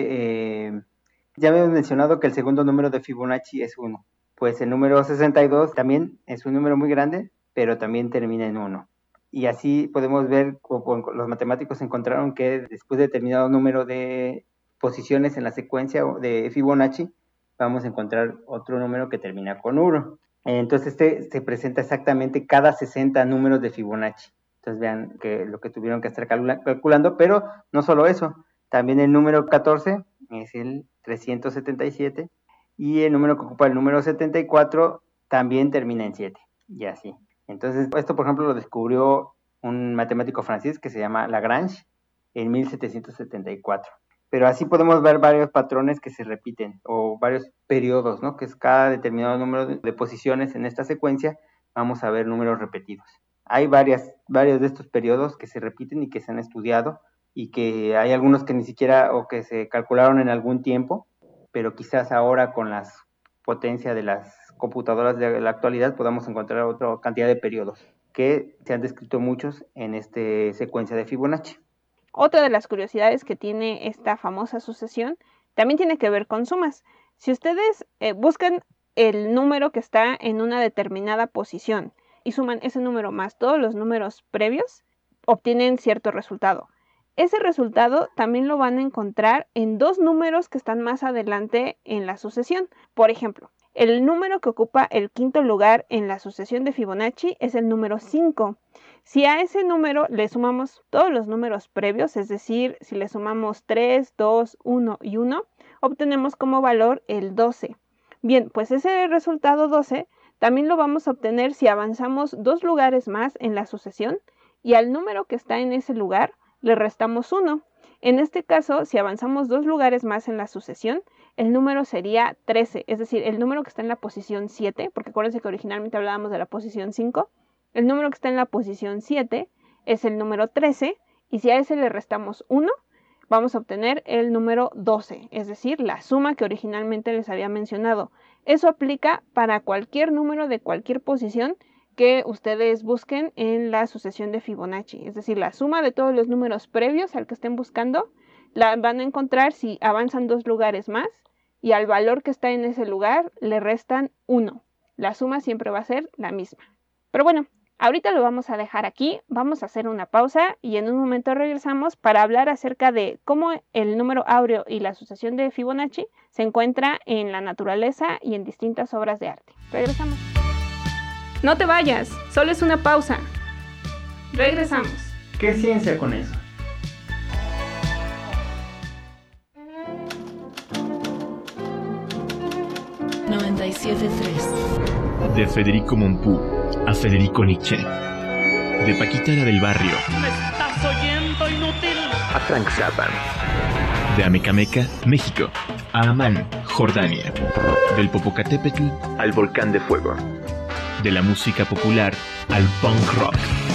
Speaker 5: que eh, ya habíamos mencionado que el segundo número de Fibonacci es uno. Pues el número sesenta y dos también es un número muy grande, pero también termina en uno. Y así podemos ver, los matemáticos encontraron que después de determinado número de posiciones en la secuencia de Fibonacci, vamos a encontrar otro número que termina con uno. Entonces este se presenta exactamente cada sesenta números de Fibonacci. Entonces vean que lo que tuvieron que estar calculando, pero no solo eso, también el número catorce es el trescientos setenta y siete y el número que ocupa el número setenta y cuatro también termina en siete, y así. Entonces, esto, por ejemplo, lo descubrió un matemático francés que se llama Lagrange en mil setecientos setenta y cuatro. Pero así podemos ver varios patrones que se repiten, o varios periodos, ¿no? Que es cada determinado número de posiciones en esta secuencia, vamos a ver números repetidos. Hay varias, varios de estos periodos que se repiten y que se han estudiado, y que hay algunos que ni siquiera, o que se calcularon en algún tiempo, pero quizás ahora con la potencia de las computadoras de la actualidad podamos encontrar otra cantidad de periodos que se han descrito muchos en esta secuencia de Fibonacci.
Speaker 2: Otra de las curiosidades que tiene esta famosa sucesión también tiene que ver con sumas. Si ustedes eh, buscan el número que está en una determinada posición y suman ese número más todos los números previos, obtienen cierto resultado. Ese resultado también lo van a encontrar en dos números que están más adelante en la sucesión. Por ejemplo, El número que ocupa el quinto lugar en la sucesión de Fibonacci es el número cinco. Si a ese número le sumamos todos los números previos, es decir, si le sumamos tres, dos, uno y uno, obtenemos como valor el doce. Bien, pues ese resultado doce también lo vamos a obtener si avanzamos dos lugares más en la sucesión y al número que está en ese lugar le restamos uno. En este caso, si avanzamos dos lugares más en la sucesión, el número sería trece, es decir, el número que está en la posición siete, porque acuérdense que originalmente hablábamos de la posición cinco, el número que está en la posición siete es el número trece, y si a ese le restamos uno, vamos a obtener el número doce, es decir, la suma que originalmente les había mencionado. Eso aplica para cualquier número de cualquier posición que ustedes busquen en la sucesión de Fibonacci, es decir, la suma de todos los números previos al que estén buscando, la van a encontrar si avanzan dos lugares más y al valor que está en ese lugar le restan uno. La suma siempre va a ser la misma. Pero bueno, ahorita lo vamos a dejar aquí, vamos a hacer una pausa y en un momento regresamos para hablar acerca de cómo el número áureo y la sucesión de Fibonacci se encuentra en la naturaleza y en distintas obras de arte. Regresamos. No te vayas, solo es una pausa. Regresamos.
Speaker 1: ¿Qué ciencia con eso?
Speaker 3: noventa y siete punto tres.
Speaker 8: De Federico Mompou a Federico Nietzsche. De Paquita del Barrio.
Speaker 12: ¿Me estás oyendo, inútil?
Speaker 8: A Frank Zappa. De Amecameca, México, a Amán, Jordania. Del Popocatépetl al Volcán de Fuego. De la música popular al punk rock.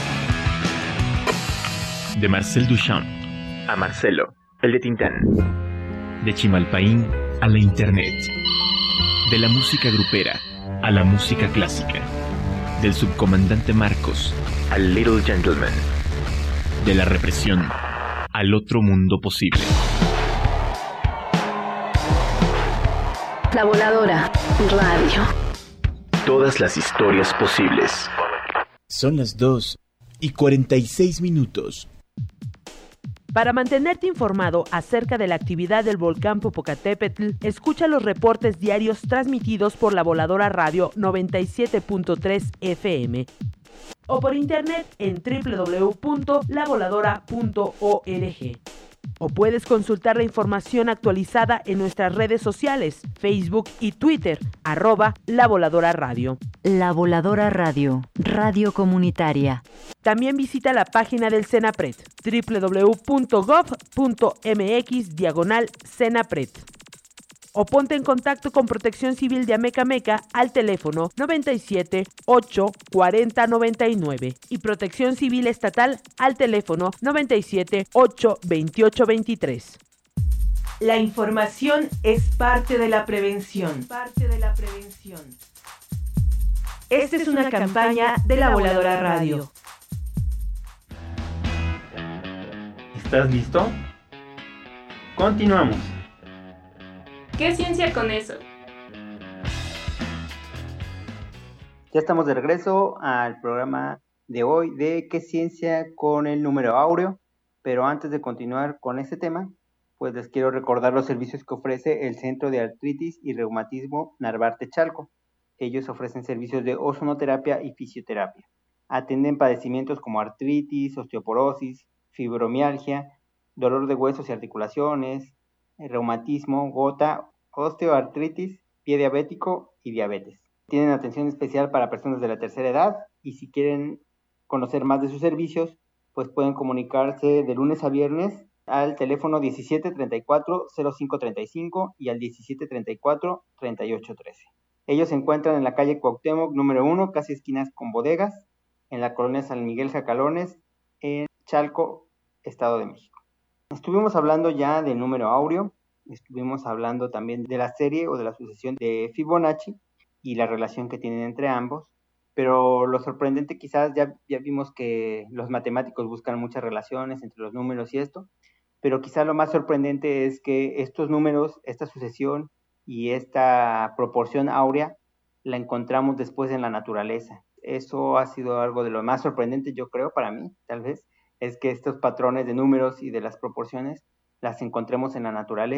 Speaker 8: De Marcel Duchamp a Marcelo, el de Tintán. De Chimalpaín a la internet. De la música grupera a la música clásica. Del subcomandante Marcos al Little Gentleman. De la represión al otro mundo posible.
Speaker 3: La Voladora Radio.
Speaker 8: Todas las historias posibles.
Speaker 13: Son las dos y cuarenta y seis minutos.
Speaker 7: Para mantenerte informado acerca de la actividad del volcán Popocatépetl, escucha los reportes diarios transmitidos por La Voladora Radio noventa y siete punto tres F M o por internet en doble u doble u doble u punto la voladora punto org. O puedes consultar la información actualizada en nuestras redes sociales, Facebook y Twitter, arroba La Voladora Radio.
Speaker 3: La Voladora Radio, radio comunitaria.
Speaker 7: También visita la página del CENAPRED, doble u doble u doble u punto gov punto m x diagonal CENAPRED. O ponte en contacto con Protección Civil de Amecameca al teléfono noventa y siete, ocho, cuarenta, noventa y nueve y Protección Civil Estatal al teléfono noventa y siete, ocho, veintiocho, veintitrés. La información es parte de la prevención. Parte de la prevención. Esta es una campaña de La Voladora Radio.
Speaker 1: ¿Estás listo? Continuamos.
Speaker 2: ¿Qué ciencia con eso?
Speaker 5: Ya estamos de regreso al programa de hoy de ¿Qué ciencia con el número áureo? Pero antes de continuar con este tema, pues les quiero recordar los servicios que ofrece el Centro de Artritis y Reumatismo Narvarte Chalco. Ellos ofrecen servicios de ozonoterapia y fisioterapia. Atienden padecimientos como artritis, osteoporosis, fibromialgia, dolor de huesos y articulaciones, reumatismo, gota, osteoartritis, pie diabético y diabetes. Tienen atención especial para personas de la tercera edad y si quieren conocer más de sus servicios, pues pueden comunicarse de lunes a viernes al teléfono diecisiete, treinta y cuatro, cero cinco treinta y cinco y al diecisiete, treinta y cuatro, treinta y ocho, trece. Ellos se encuentran en la calle Cuauhtémoc número uno, casi esquinas con Bodegas, en la colonia San Miguel Jacalones, en Chalco, Estado de México. Estuvimos hablando ya del número áureo, estuvimos hablando también de la serie o de la sucesión de Fibonacci y la relación que tienen entre ambos, pero lo sorprendente quizás ya, ya vimos que los matemáticos buscan muchas relaciones entre los números y esto, pero quizás lo más sorprendente es que estos números, esta sucesión y esta proporción áurea la encontramos después en la naturaleza. Eso ha sido algo de lo más sorprendente, yo creo, para mí, tal vez, es que estos patrones de números y de las proporciones las encontremos en la naturaleza.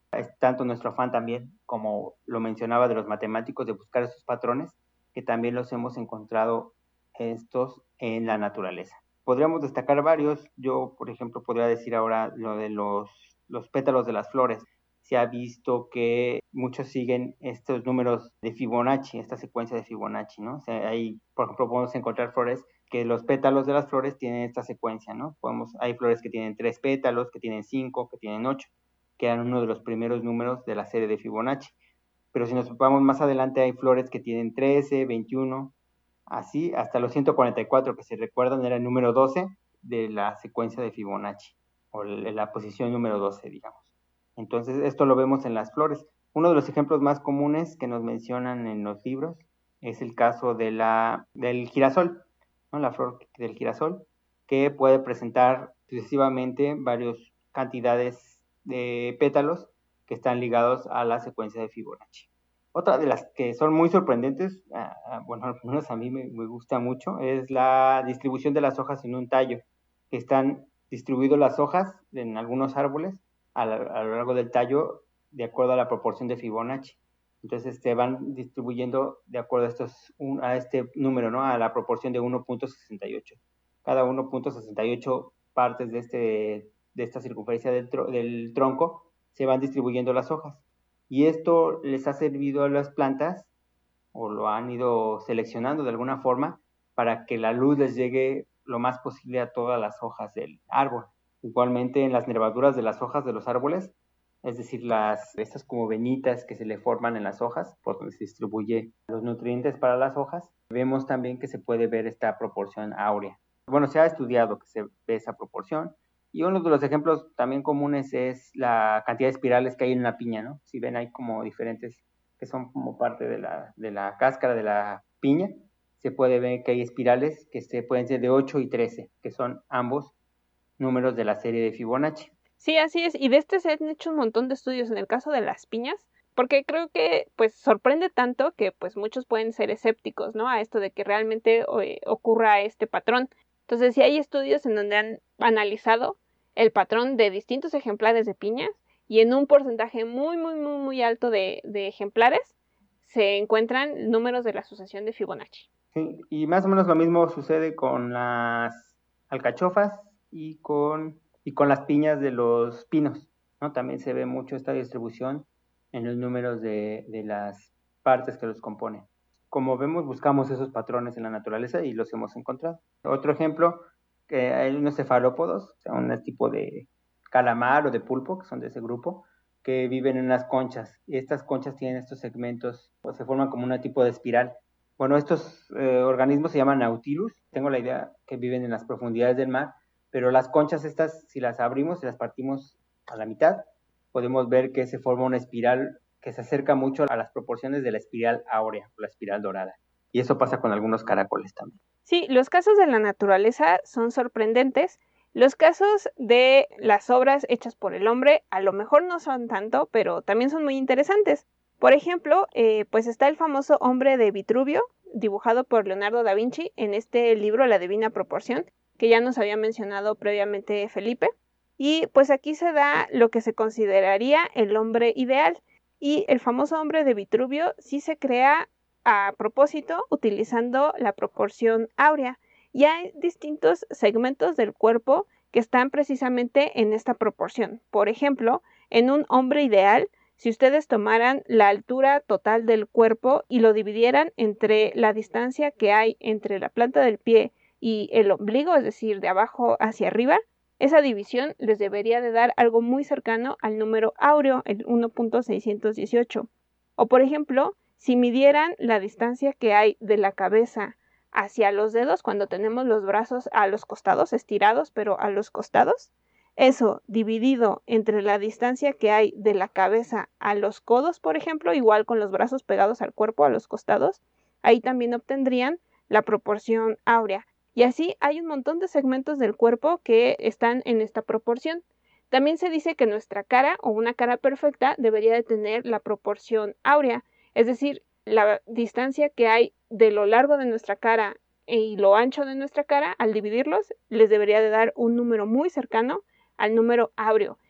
Speaker 5: Es tanto nuestro afán también, como lo mencionaba de los matemáticos, de buscar esos patrones, que también los hemos encontrado estos en la naturaleza. Podríamos destacar varios. Yo, por ejemplo, podría decir ahora lo de los, los pétalos de las flores. Se ha visto que muchos siguen estos números de Fibonacci, esta secuencia de Fibonacci, ¿no? O sea, ahí, por ejemplo, podemos encontrar flores que los pétalos de las flores tienen esta secuencia, ¿no? Podemos, hay flores que tienen tres pétalos, que tienen cinco, que tienen ocho, que eran uno de los primeros números de la serie de Fibonacci. Pero si nos vamos más adelante, hay flores que tienen trece, veintiuno, así hasta los ciento cuarenta y cuatro, que se recuerdan era el número doce de la secuencia de Fibonacci, o la posición número doce, digamos. Entonces, esto lo vemos en las flores. Uno de los ejemplos más comunes que nos mencionan en los libros es el caso de la, del girasol, ¿no? La flor del girasol, que puede presentar sucesivamente varias cantidades de pétalos que están ligados a la secuencia de Fibonacci. Otra de las que son muy sorprendentes, uh, bueno, al menos a mí me, me gusta mucho, es la distribución de las hojas en un tallo, que están distribuidas las hojas en algunos árboles a, la, a lo largo del tallo de acuerdo a la proporción de Fibonacci. Entonces se van distribuyendo de acuerdo a, estos, un, a este número, ¿no? A la proporción de uno punto sesenta y ocho. Cada uno punto sesenta y ocho partes de, este, de esta circunferencia del, tro, del tronco se van distribuyendo las hojas. Y esto les ha servido a las plantas, o lo han ido seleccionando de alguna forma, para que la luz les llegue lo más posible a todas las hojas del árbol. Igualmente en las nervaduras de las hojas de los árboles, es decir, las, estas como venitas que se le forman en las hojas, por donde se distribuye los nutrientes para las hojas, vemos también que se puede ver esta proporción áurea. Bueno, se ha estudiado que se ve esa proporción, y uno de los ejemplos también comunes es la cantidad de espirales que hay en una piña, ¿no? Si ven, hay como diferentes que son como parte de la, de la cáscara de la piña, se puede ver que hay espirales que se pueden ser de ocho y trece, que son ambos números de la serie de Fibonacci.
Speaker 2: Sí, así es, y de este se han hecho un montón de estudios en el caso de las piñas, porque creo que pues sorprende tanto que pues muchos pueden ser escépticos, ¿no? A esto de que realmente eh, ocurra este patrón. Entonces sí hay estudios en donde han analizado el patrón de distintos ejemplares de piñas y en un porcentaje muy, muy, muy, muy alto de, de ejemplares se encuentran números de la sucesión de Fibonacci.
Speaker 5: Sí, y más o menos lo mismo sucede con las alcachofas y con, y con las piñas de los pinos, ¿no? También se ve mucho esta distribución en los números de, de las partes que los componen. Como vemos, buscamos esos patrones en la naturaleza y los hemos encontrado. Otro ejemplo, que hay unos cefalópodos, o sea, un tipo de calamar o de pulpo, que son de ese grupo, que viven en unas conchas. Y estas conchas tienen estos segmentos, o se forman como un tipo de espiral. Bueno, estos eh, organismos se llaman nautilus. Tengo la idea que viven en las profundidades del mar, pero las conchas estas, si las abrimos y las partimos a la mitad, podemos ver que se forma una espiral que se acerca mucho a las proporciones de la espiral áurea, o la espiral dorada. Y eso pasa con algunos caracoles también.
Speaker 2: Sí, los casos de la naturaleza son sorprendentes. Los casos de las obras hechas por el hombre a lo mejor no son tanto, pero también son muy interesantes. Por ejemplo, eh, pues está el famoso hombre de Vitruvio, dibujado por Leonardo da Vinci en este libro La Divina Proporción, que ya nos había mencionado previamente Felipe. Y pues aquí se da lo que se consideraría el hombre ideal. Y el famoso hombre de Vitruvio sí se crea a propósito utilizando la proporción áurea. Y hay distintos segmentos del cuerpo que están precisamente en esta proporción. Por ejemplo, en un hombre ideal, si ustedes tomaran la altura total del cuerpo y lo dividieran entre la distancia que hay entre la planta del pie y el ombligo, es decir, de abajo hacia arriba, esa división les debería de dar algo muy cercano al número áureo, el uno punto seiscientos dieciocho. O por ejemplo, si midieran la distancia que hay de la cabeza hacia los dedos cuando tenemos los brazos a los costados, estirados pero a los costados, eso dividido entre la distancia que hay de la cabeza a los codos, por ejemplo, igual con los brazos pegados al cuerpo a los costados, ahí también obtendrían la proporción áurea. Y así hay un montón de segmentos del cuerpo que están en esta proporción. También se dice que nuestra cara o una cara perfecta debería de tener la proporción áurea, es decir, la distancia que hay de lo largo de nuestra cara y lo ancho de nuestra cara, al dividirlos, les debería de dar un número muy cercano al número áureo.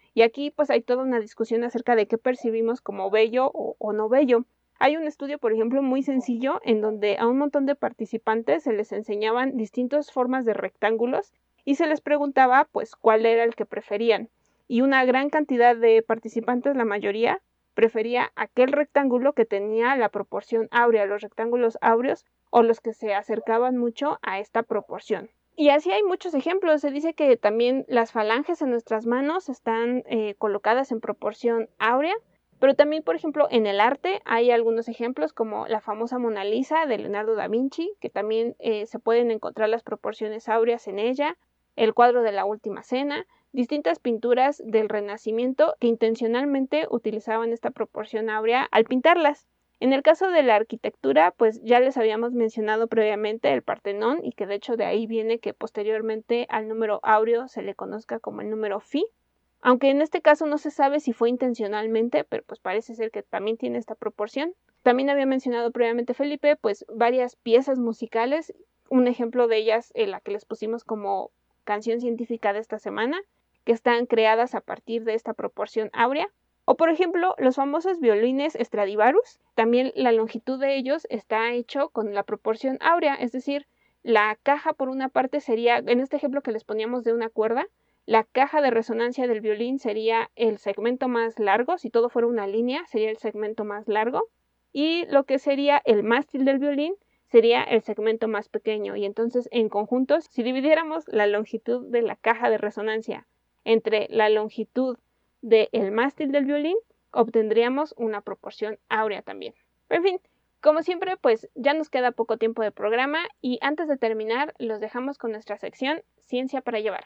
Speaker 2: Y aquí pues hay toda una discusión acerca de qué percibimos como bello o, o no bello. Hay un estudio, por ejemplo, muy sencillo en donde a un montón de participantes se les enseñaban distintas formas de rectángulos y se les preguntaba pues cuál era el que preferían. Y una gran cantidad de participantes, la mayoría, prefería aquel rectángulo que tenía la proporción áurea, los rectángulos áureos o los que se acercaban mucho a esta proporción. Y así hay muchos ejemplos. Se dice que también las falanges en nuestras manos están eh, colocadas en proporción áurea, pero también, por ejemplo, en el arte hay algunos ejemplos como la famosa Mona Lisa de Leonardo da Vinci, que también eh, se pueden encontrar las proporciones áureas en ella, el cuadro de la Última Cena, distintas pinturas del Renacimiento que intencionalmente utilizaban esta proporción áurea al pintarlas. En el caso de la arquitectura, pues ya les habíamos mencionado previamente el Partenón y que de hecho de ahí viene que posteriormente al número áureo se le conozca como el número phi, aunque en este caso no se sabe si fue intencionalmente, pero pues parece ser que también tiene esta proporción. También había mencionado previamente Felipe, pues varias piezas musicales, un ejemplo de ellas en la que les pusimos como canción científica de esta semana, que están creadas a partir de esta proporción áurea. O por ejemplo, los famosos violines Stradivarius, también la longitud de ellos está hecho con la proporción áurea, es decir, la caja por una parte sería, en este ejemplo que les poníamos de una cuerda, la caja de resonancia del violín sería el segmento más largo, si todo fuera una línea sería el segmento más largo, y lo que sería el mástil del violín sería el segmento más pequeño, y entonces en conjuntos, si dividiéramos la longitud de la caja de resonancia entre la longitud del mástil del violín, obtendríamos una proporción áurea también. En fin, como siempre, pues ya nos queda poco tiempo de programa y antes de terminar, los dejamos con nuestra sección Ciencia para Llevar.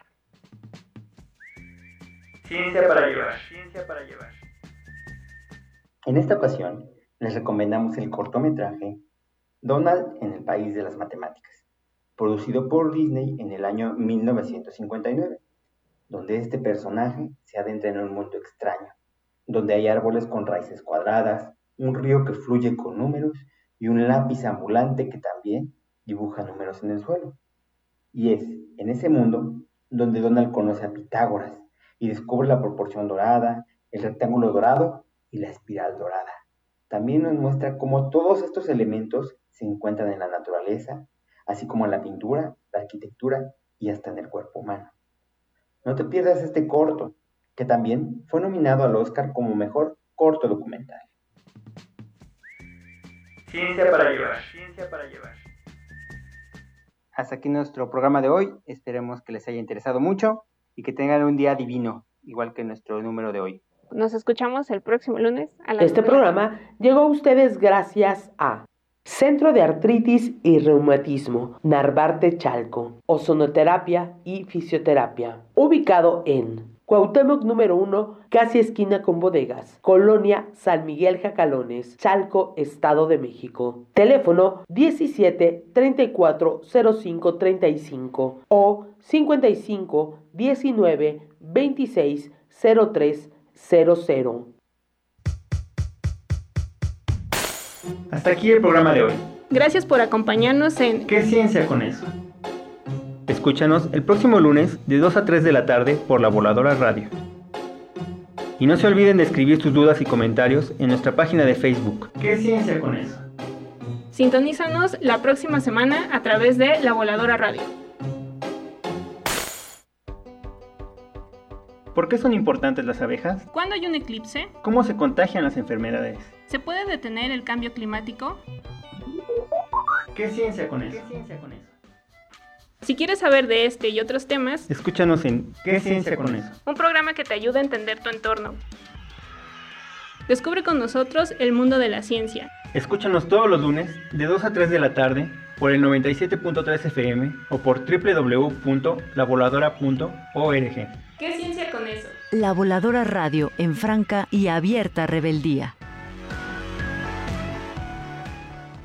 Speaker 1: Ciencia para llevar. Ciencia para llevar.
Speaker 11: En esta ocasión, les recomendamos el cortometraje Donald en el País de las Matemáticas, producido por Disney en el año mil novecientos cincuenta y nueve. Donde este personaje se adentra en un mundo extraño, donde hay árboles con raíces cuadradas, un río que fluye con números y un lápiz ambulante que también dibuja números en el suelo. Y es en ese mundo donde Donald conoce a Pitágoras y descubre la proporción dorada, el rectángulo dorado y la espiral dorada. También nos muestra cómo todos estos elementos se encuentran en la naturaleza, así como en la pintura, la arquitectura y hasta en el cuerpo humano. No te pierdas este corto, que también fue nominado al Oscar como mejor corto documental.
Speaker 1: Ciencia para llevar. Ciencia para llevar.
Speaker 5: Hasta aquí nuestro programa de hoy. Esperemos que les haya interesado mucho y que tengan un día divino, igual que nuestro número de hoy.
Speaker 2: Nos escuchamos el próximo lunes a las
Speaker 4: Este programa llegó a ustedes gracias a Centro de Artritis y Reumatismo, Narvarte Chalco, Ozonoterapia y Fisioterapia, ubicado en Cuauhtémoc número uno, casi esquina con bodegas, Colonia San Miguel Jacalones, Chalco, Estado de México. Teléfono diecisiete, treinta y cuatro, cero cinco, treinta y cinco o cincuenta y cinco, diecinueve, veintiséis, cero tres cero cero.
Speaker 1: Hasta aquí el programa de hoy.
Speaker 2: Gracias por acompañarnos en
Speaker 1: ¿Qué ciencia con eso? Escúchanos el próximo lunes de dos a tres de la tarde por La Voladora Radio. Y no se olviden de escribir sus dudas y comentarios en nuestra página de Facebook. ¿Qué ciencia con eso?
Speaker 2: Sintonízanos la próxima semana a través de La Voladora Radio.
Speaker 1: ¿Por qué son importantes las abejas?
Speaker 2: ¿Cuándo hay un eclipse?
Speaker 1: ¿Cómo se contagian las enfermedades?
Speaker 2: ¿Se puede detener el cambio climático?
Speaker 1: ¿Qué ciencia con eso? ¿Qué ciencia con eso?
Speaker 2: Si quieres saber de este y otros temas,
Speaker 1: escúchanos en ¿Qué ciencia con eso?
Speaker 2: Un programa que te ayuda a entender tu entorno. Descubre con nosotros el mundo de la ciencia.
Speaker 1: Escúchanos todos los lunes de dos a tres de la tarde por el noventa y siete punto tres F M o por doble u doble u doble u punto la voladora punto org.
Speaker 2: ¿Qué ciencia con eso?
Speaker 3: La Voladora Radio en franca y abierta rebeldía.